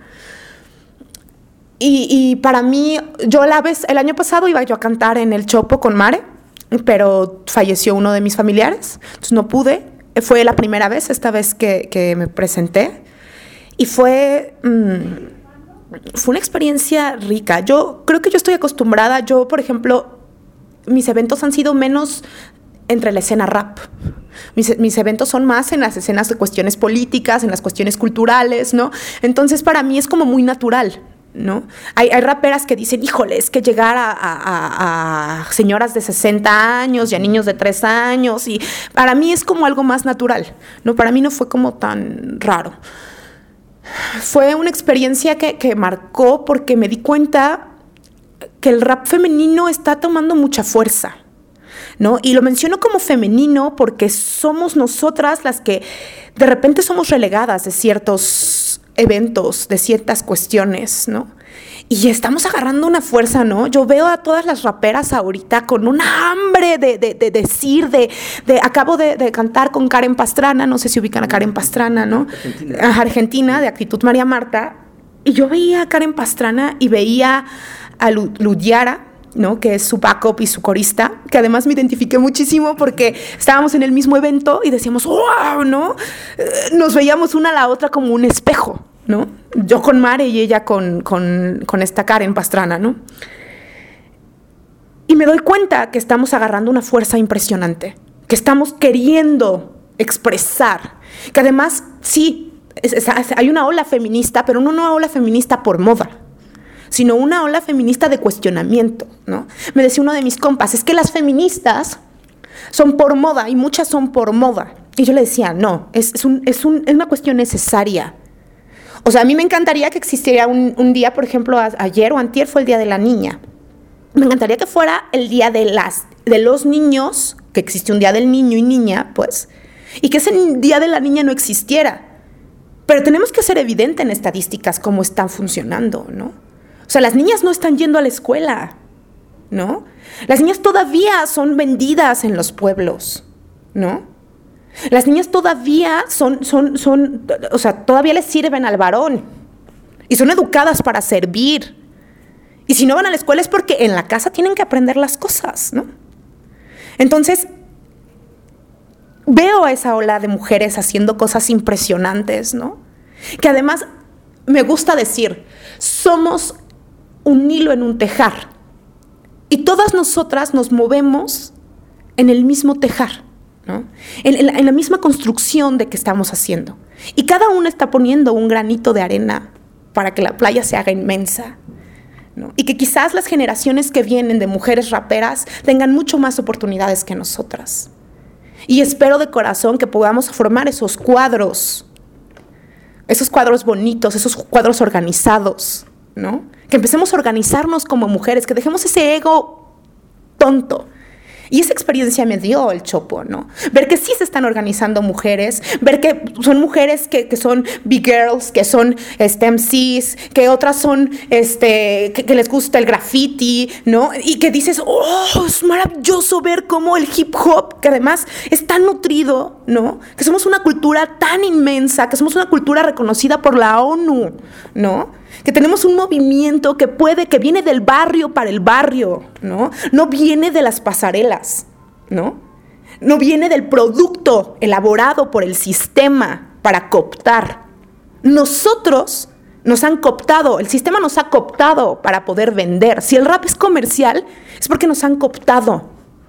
Y, y para mí, yo la vez, el año pasado iba yo a cantar en El Chopo con Mare, pero falleció uno de mis familiares, entonces no pude. Fue la primera vez, esta vez que, que me presenté, y fue, mmm, fue una experiencia rica. Yo creo que yo estoy acostumbrada, yo, por ejemplo, mis eventos han sido menos entre la escena rap. Mis, mis eventos son más en las escenas de cuestiones políticas, en las cuestiones culturales, ¿no? Entonces, para mí es como muy natural, ¿no? Hay, hay raperas que dicen, híjole, es que llegar a, a, a señoras de sesenta años y a niños de tres años, y para mí es como algo más natural, ¿no? Para mí no fue como tan raro. Fue una experiencia que, que marcó, porque me di cuenta que el rap femenino está tomando mucha fuerza, ¿no? Y lo menciono como femenino porque somos nosotras las que de repente somos relegadas de ciertos eventos, de ciertas cuestiones, ¿no? Y estamos agarrando una fuerza, ¿no? Yo veo a todas las raperas ahorita con una hambre de, de, de decir, de, de acabo de, de cantar con Karen Pastrana, no sé si ubican a Karen Pastrana, ¿no? Argentina, Argentina de Actitud María Marta, y yo veía a Karen Pastrana y veía a Ludiara, ¿no? Que es su backup y su corista, que además me identifiqué muchísimo porque estábamos en el mismo evento y decíamos, ¡wow!, ¿no? Nos veíamos una a la otra como un espejo, ¿no? Yo con Mare y ella con, con, con esta Karen Pastrana, ¿no? Y me doy cuenta que estamos agarrando una fuerza impresionante, que estamos queriendo expresar, que además, sí, es, es, hay una ola feminista, pero no una ola feminista por moda, sino una ola feminista de cuestionamiento, ¿no? Me decía uno de mis compas, es que las feministas son por moda y muchas son por moda. Y yo le decía, no, es, es, un, es, un, es una cuestión necesaria. O sea, a mí me encantaría que existiera un, un día, por ejemplo, a, ayer o antier fue el Día de la Niña. Me encantaría que fuera el Día de, las, de los Niños, que existe un Día del Niño y Niña, pues, y que ese Día de la Niña no existiera. Pero tenemos que ser evidente en estadísticas cómo están funcionando, ¿no? O sea, las niñas no están yendo a la escuela, ¿no? Las niñas todavía son vendidas en los pueblos, ¿no? Las niñas todavía son, son, son, o sea, todavía les sirven al varón y son educadas para servir. Y si no van a la escuela es porque en la casa tienen que aprender las cosas, ¿no? Entonces, veo a esa ola de mujeres haciendo cosas impresionantes, ¿no? Que además me gusta decir, somos un hilo en un tejar y todas nosotras nos movemos en el mismo tejar, ¿no? En, en, la, en la misma construcción de que estamos haciendo, y cada una está poniendo un granito de arena para que la playa se haga inmensa, ¿no? Y que quizás las generaciones que vienen de mujeres raperas tengan mucho más oportunidades que nosotras, y espero de corazón que podamos formar esos cuadros, esos cuadros bonitos, esos cuadros organizados, ¿no? Que empecemos a organizarnos como mujeres, que dejemos ese ego tonto. Y esa experiencia me dio el Chopo, ¿no? Ver que sí se están organizando mujeres, ver que son mujeres que, que son big girls, que son este, M Cs, que otras son, este, que, que les gusta el graffiti, ¿no? Y que dices, oh, es maravilloso ver cómo el hip hop, que además es tan nutrido, ¿no? Que somos una cultura tan inmensa, que somos una cultura reconocida por la ONU, ¿no? Que tenemos un movimiento que puede, que viene del barrio para el barrio, ¿no? No viene de las pasarelas, ¿no? No viene del producto elaborado por el sistema para cooptar. Nosotros nos han cooptado, el sistema nos ha cooptado para poder vender. Si el rap es comercial, es porque nos han cooptado.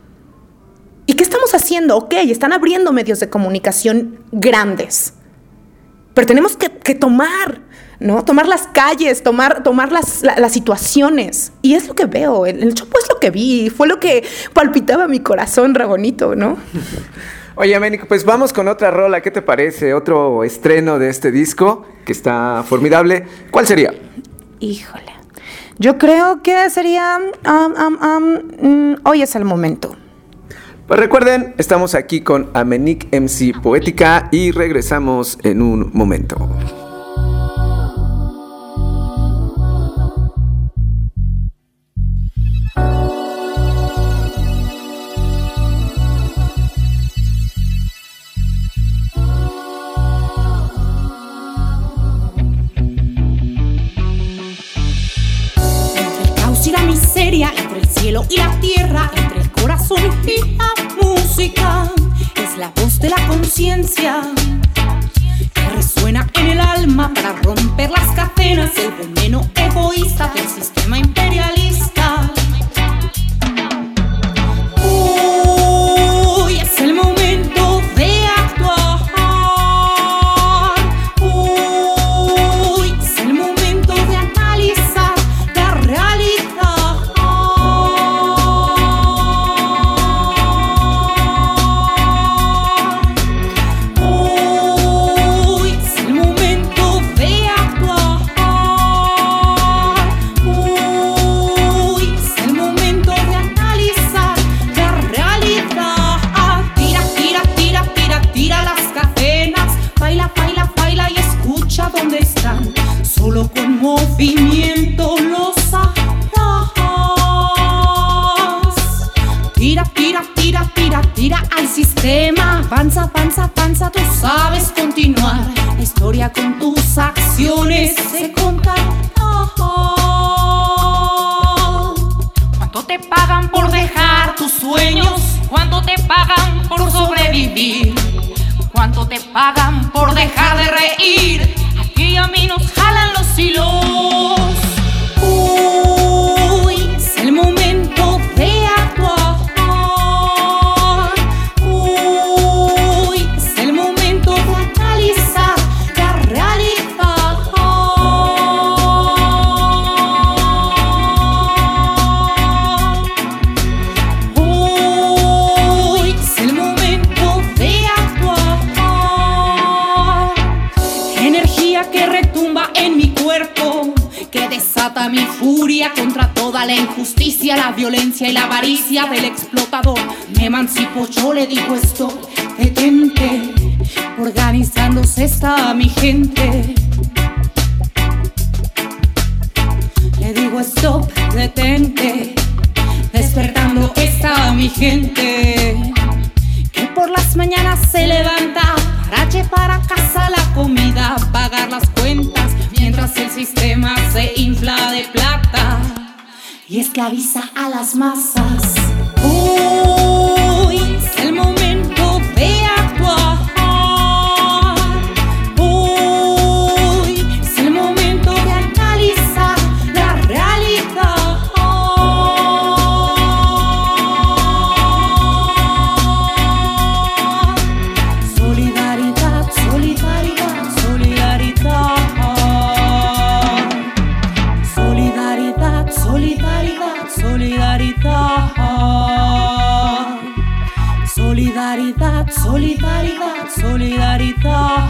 ¿Y qué estamos haciendo? Ok, están abriendo medios de comunicación grandes, pero tenemos que, que tomar... ¿no? Tomar las calles, tomar, tomar las, la, las situaciones. Y es lo que veo. El, el Chopo es lo que vi. Fue lo que palpitaba mi corazón, re bonito, ¿no? Oye, Aménico, pues vamos con otra rola. ¿Qué te parece? Otro estreno de este disco que está formidable. ¿Cuál sería? Híjole. Yo creo que sería... Um, um, um, hoy es el momento. Pues recuerden, estamos aquí con Amenic M C Poética y regresamos en un momento. Entre el cielo y la tierra, entre el corazón y la música, es la voz de la conciencia que resuena en el alma para romper las cadenas, el veneno egoísta del sistema imperialista. Hoy es el momento de actuar. Hoy es el momento de analizar la realidad. Solo con movimiento los sabrás. Tira, tira, tira, tira, tira al sistema. Avanza, avanza, avanza, tú sabes continuar. La historia con tus acciones se contará. ¿Cuánto te pagan por dejar tus sueños? ¿Cuánto te pagan por sobrevivir? ¿Cuánto te pagan por dejar de reír? Aquí a mí nos jalan los hilos. Hoy es el momento de actuar. Hoy es el momento de analizar la realidad. Hoy es el momento de actuar. Energía que retumba en mi cuerpo, que desata mi furia contra toda la injusticia, la violencia y la avaricia del explotador. Me emancipo, yo le digo stop, detente. Organizándose está mi gente. Le digo stop, detente. Despertando está mi gente, que por las mañanas se levanta para llevar a casa la comida, pagar las cuentas, mientras el sistema se infla de plata y esclaviza a las masas. Hoy es el momento de actuar. Hoy es el momento de analizar la realidad. Solidaridad, solidaridad, solidaridad. Solidaridad, solidaridad, solidaridad. Solidaridad, solidaridad, solidaridad.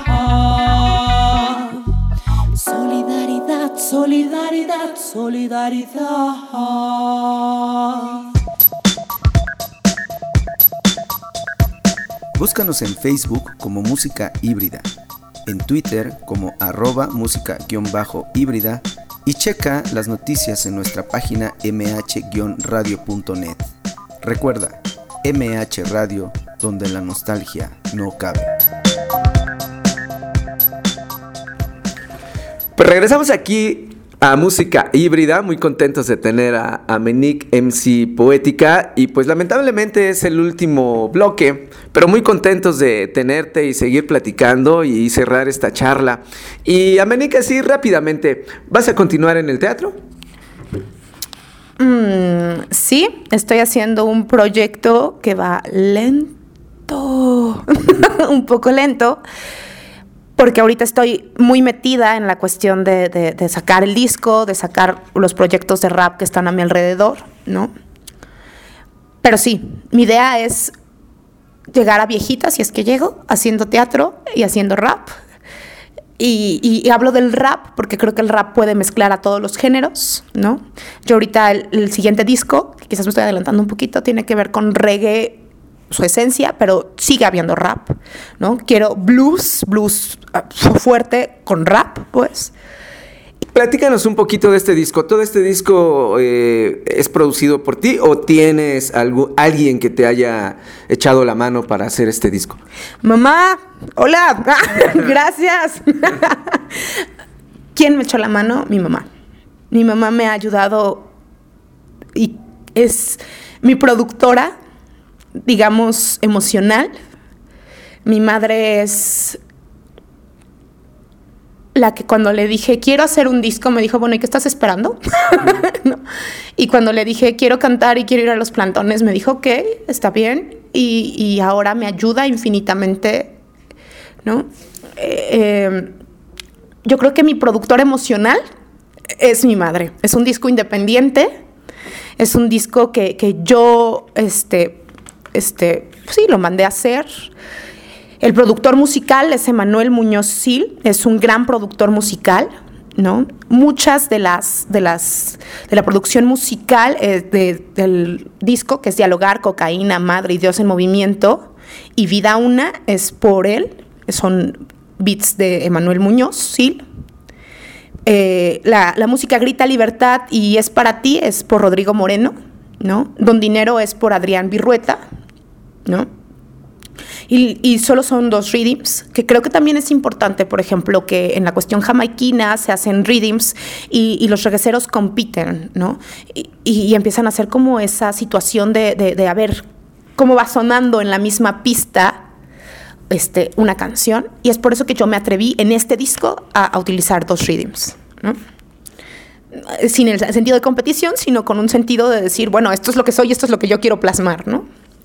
Solidaridad, solidaridad, solidaridad. Búscanos en Facebook como Música Híbrida, en Twitter como arroba música-híbrida y checa las noticias en nuestra página m h radio punto net. Recuerda, M H Radio, donde la nostalgia no cabe. Pues regresamos aquí a Música Híbrida, muy contentos de tener a, a Menik M C Poética, y pues lamentablemente es el último bloque, pero muy contentos de tenerte y seguir platicando y cerrar esta charla. Y a Menik, así rápidamente, ¿vas a continuar en el teatro? Mm, sí, estoy haciendo un proyecto que va lento, un poco lento, porque ahorita estoy muy metida en la cuestión de, de, de sacar el disco, de sacar los proyectos de rap que están a mi alrededor, ¿no? Pero sí, mi idea es llegar a viejita, si es que llego, haciendo teatro y haciendo rap. Y, y, y hablo del rap porque creo que el rap puede mezclar a todos los géneros, ¿no? Yo ahorita el, el siguiente disco, que quizás me estoy adelantando un poquito, tiene que ver con reggae, su esencia, pero sigue habiendo rap, ¿no? Quiero blues, blues uh, fuerte con rap, pues. Platícanos un poquito de este disco. ¿Todo este disco eh, es producido por ti o tienes algo, alguien que te haya echado la mano para hacer este disco? Mamá, hola, gracias. ¿Quién me echó la mano? Mi mamá. Mi mamá me ha ayudado y es mi productora, digamos, emocional. Mi madre es la que cuando le dije, quiero hacer un disco, me dijo, bueno, ¿y qué estás esperando? ¿No? Y cuando le dije, quiero cantar y quiero ir a los plantones, me dijo, ok, está bien. Y, y ahora me ayuda infinitamente, ¿no? Eh, eh, yo creo que mi productor emocional es mi madre. Es un disco independiente, es un disco que, que yo, este, este, sí, lo mandé a hacer. El productor musical es Emanuel Muñoz Sil, es un gran productor musical, ¿no? Muchas de las de las de la producción musical eh, de, del disco, que es Dialogar, Cocaína, Madre y Dios en Movimiento, y Vida Una, es por él, son beats de Emanuel Muñoz Sil. Eh, la, la música Grita Libertad y Es para ti es por Rodrigo Moreno, ¿no? Don Dinero es por Adrián Virrueta, ¿no? Y, y solo son dos rhythms, que creo que también es importante, por ejemplo, que en la cuestión jamaiquina se hacen rhythms y, y los regueceros compiten, ¿no? Y, y empiezan a hacer como esa situación de, de, de a ver cómo va sonando en la misma pista este, una canción. Y es por eso que yo me atreví en este disco a, a utilizar dos rhythms, ¿no? Sin el sentido de competición, sino con un sentido de decir, bueno, esto es lo que soy, esto es lo que yo quiero plasmar, ¿no?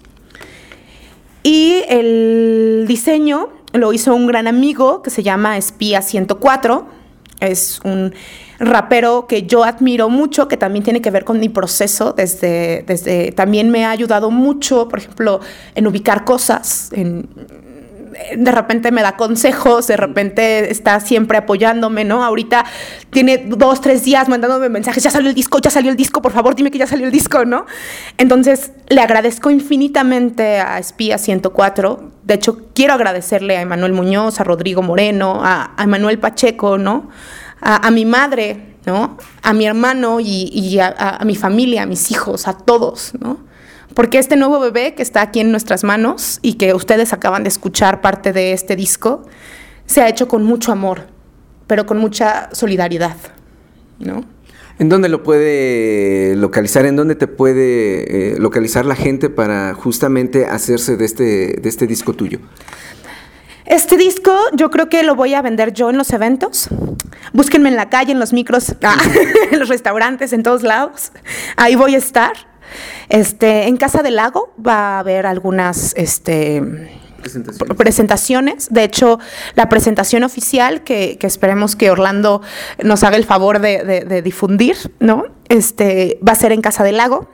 Y el diseño lo hizo un gran amigo que se llama Espía ciento cuatro. Es un rapero que yo admiro mucho, que también tiene que ver con mi proceso. Desde, desde, también me ha ayudado mucho, por ejemplo, en ubicar cosas, en... de repente me da consejos, de repente está siempre apoyándome, ¿no? Ahorita tiene dos, tres días mandándome mensajes, ya salió el disco, ya salió el disco, por favor, dime que ya salió el disco, ¿no? Entonces, le agradezco infinitamente a Espía ciento cuatro. De hecho, quiero agradecerle a Emanuel Muñoz, a Rodrigo Moreno, a, a Emanuel Pacheco, ¿no? A, a mi madre, ¿no? A mi hermano y, y a, a, a mi familia, a mis hijos, a todos, ¿no? Porque este nuevo bebé que está aquí en nuestras manos y que ustedes acaban de escuchar parte de este disco, se ha hecho con mucho amor, pero con mucha solidaridad, ¿no? ¿En dónde lo puede localizar? ¿En dónde te puede eh, localizar la gente para justamente hacerse de este, de este disco tuyo? Este disco yo creo que lo voy a vender yo en los eventos. Búsquenme en la calle, en los micros, ah, en los restaurantes, en todos lados. Ahí voy a estar. Este, en Casa del Lago va a haber algunas este, presentaciones. presentaciones. De hecho, la presentación oficial, que, que esperemos que Orlando nos haga el favor de, de, de difundir, ¿no? Este, va a ser en Casa del Lago.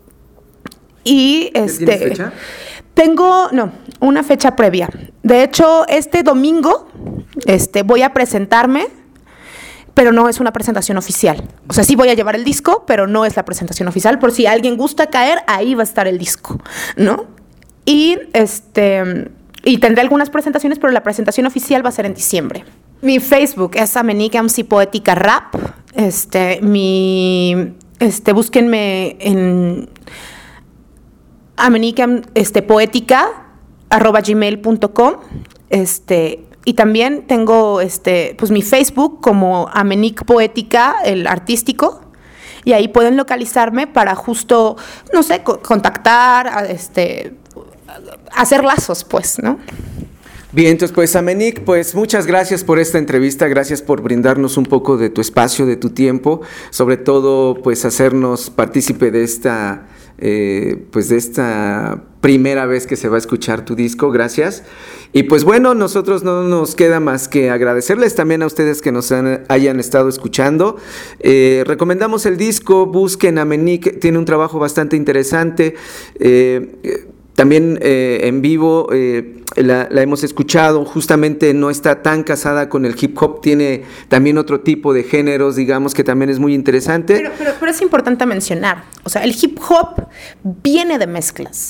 Y este, ¿Tienes fecha? Tengo, no, una fecha previa. De hecho, este domingo este, voy a presentarme, pero no es una presentación oficial. O sea, sí voy a llevar el disco, pero no es la presentación oficial. Por si alguien gusta caer, ahí va a estar el disco, ¿no? Y, este, y tendré algunas presentaciones, pero la presentación oficial va a ser en diciembre. Mi Facebook es Amenique M C Poética Rap. Este, mi, este, búsquenme en Amenique este, Poética arroba gmail punto com. Este... Y también tengo este, pues mi Facebook como Amenique Poética, el artístico, y ahí pueden localizarme para justo, no sé, co- contactar, este, hacer lazos, pues, ¿no? Bien, entonces pues Amenique, pues muchas gracias por esta entrevista, gracias por brindarnos un poco de tu espacio, de tu tiempo, sobre todo pues hacernos partícipe de esta, eh, pues de esta primera vez que se va a escuchar tu disco, gracias. Y pues bueno, nosotros no nos queda más que agradecerles también a ustedes que nos han, hayan estado escuchando. Eh, recomendamos el disco, busquen a Amenique, tiene un trabajo bastante interesante. Eh, También eh, en vivo eh, la, la hemos escuchado, justamente no está tan casada con el hip hop, tiene también otro tipo de géneros, digamos, que también es muy interesante. Pero, pero, pero es importante mencionar, o sea, el hip hop viene de mezclas.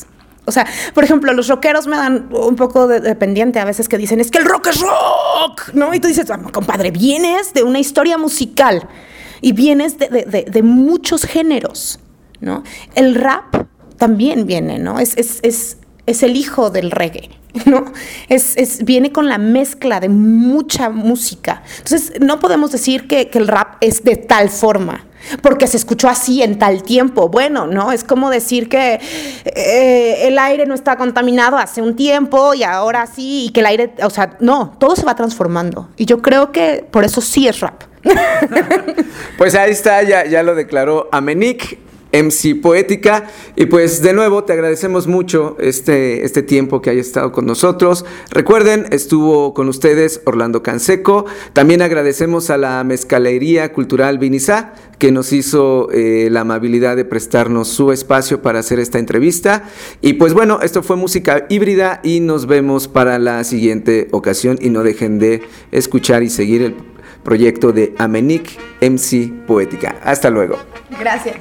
O sea, por ejemplo, los rockeros me dan un poco de, de pendiente a veces que dicen, es que el rock es rock, ¿no? Y tú dices, compadre, vienes de una historia musical y vienes de, de, de, de muchos géneros, ¿no? El rap también viene, ¿no? Es, es, es, es el hijo del reggae, ¿no? Es, es, viene con la mezcla de mucha música. Entonces, no podemos decir que, que el rap es de tal forma, porque se escuchó así en tal tiempo. Bueno, ¿no? Es como decir que eh, el aire no está contaminado hace un tiempo y ahora sí, y que el aire, o sea, no, todo se va transformando. Y yo creo que por eso sí es rap. Pues ahí está, ya, ya lo declaró Amenic, M C Poética, y pues de nuevo te agradecemos mucho este, este tiempo que hayas estado con nosotros. Recuerden, estuvo con ustedes Orlando Canseco. También agradecemos a la Mezcalería Cultural Vinizá, que nos hizo eh, la amabilidad de prestarnos su espacio para hacer esta entrevista. Y pues bueno, esto fue Música Híbrida y nos vemos para la siguiente ocasión, y no dejen de escuchar y seguir el proyecto de Amenic, M C Poética. Hasta luego. Gracias.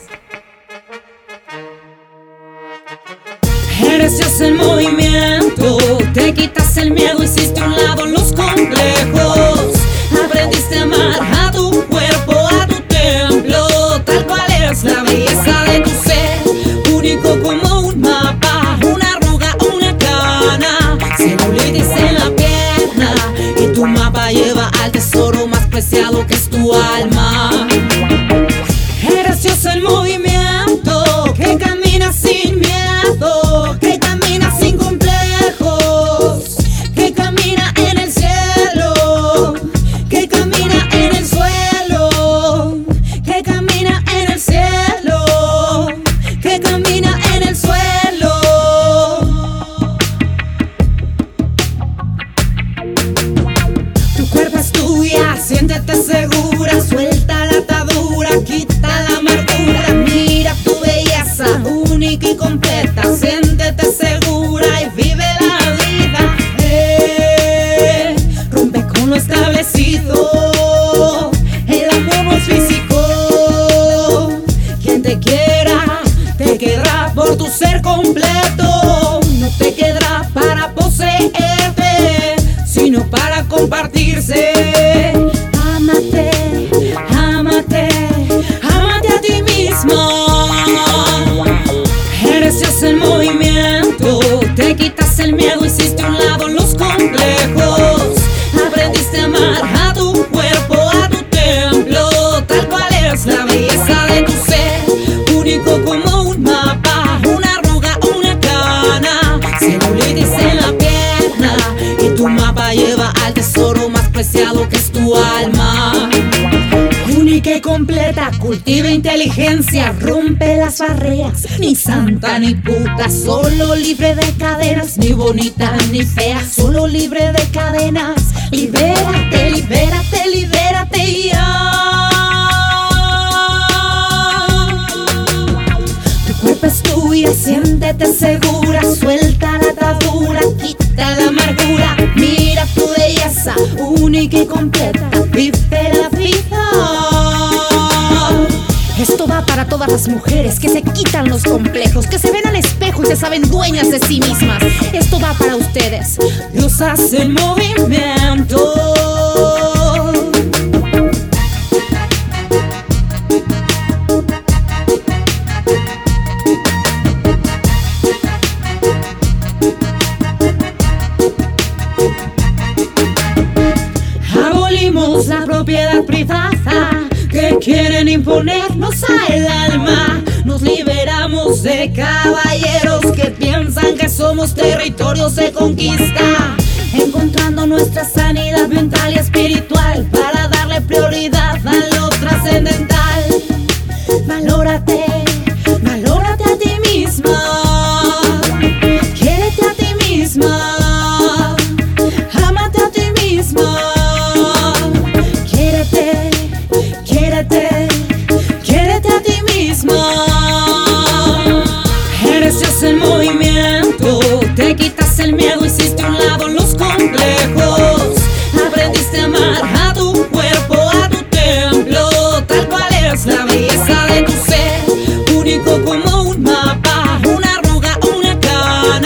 Eres Dios en movimiento, te quitas el miedo, hiciste a un lado los complejos. Aprendiste a amar a tu cuerpo, a tu templo, tal cual es la belleza de tu ser. Único como un mapa, una arruga, una cana, celulitis en la pierna, y tu mapa lleva al tesoro más preciado que es tu alma. Eres Dios en movimiento, que camina sin miedo, que camina sin complejos, que camina en el cielo, que camina en el suelo, que camina en el cielo, que camina en el suelo. Tu cuerpo es tuya, siéntete segura, suelta la atadura, quita la amargura, mira tu belleza única y completa, siéntete segura y vive la vida. Eh, rompe con lo establecido, el amor no es físico, quien te quiera te quedará por tu ser completo, no te quedará para poseerte, sino para compartirse. Ámate, ámate, ámate a ti mismo. Eres Dios en movimiento, te quitas el miedo, hiciste a un lado los complejos. Aprendiste a amar a tu cuerpo, a tu templo, tal cual es la belleza de tu ser. Único como un mapa, una arruga, una cana, celulitis en la pierna, y tu mapa lleva al tesoro más preciado que es tu alma. Única y completa, cultiva inteligencia, rompe las barreras, ni santa ni puta, solo libre de cadenas, ni bonita ni fea, solo libre de cadenas. Libérate, libérate, libérate ya. Tu cuerpo es tuya, siéntete segura, suelta la atadura, quita la amargura, mira tu belleza única y completa, vive la vida. Esto va para todas las mujeres que se quitan los complejos, que se ven al espejo y se saben dueñas de sí mismas. Esto va para ustedes. Dios hace el movimiento. Abolimos la propiedad privada que quieren imponernos al alma. Nos liberamos de caballeros que piensan que somos territorios de conquista, encontrando nuestra sanidad mental y espiritual para darle prioridad a lo trascendental. Valórate, valórate a ti misma, quiérete a ti misma, ámate a ti misma. Quiérete, quiérete, quiérete a ti misma. Eres Dios en movimiento, te quitas el miedo, hiciste a un lado los complejos. Aprendiste a amar a tu cuerpo, a tu templo, tal cual es la belleza de tu ser. Único como un mapa, una arruga, una cana,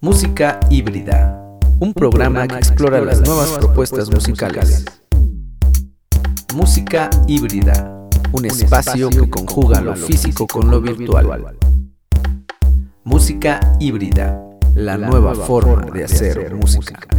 Música Híbrida, un programa que explora las nuevas propuestas musicales. Música Híbrida, un espacio que conjuga lo físico con lo virtual. Música Híbrida, la nueva forma de hacer música.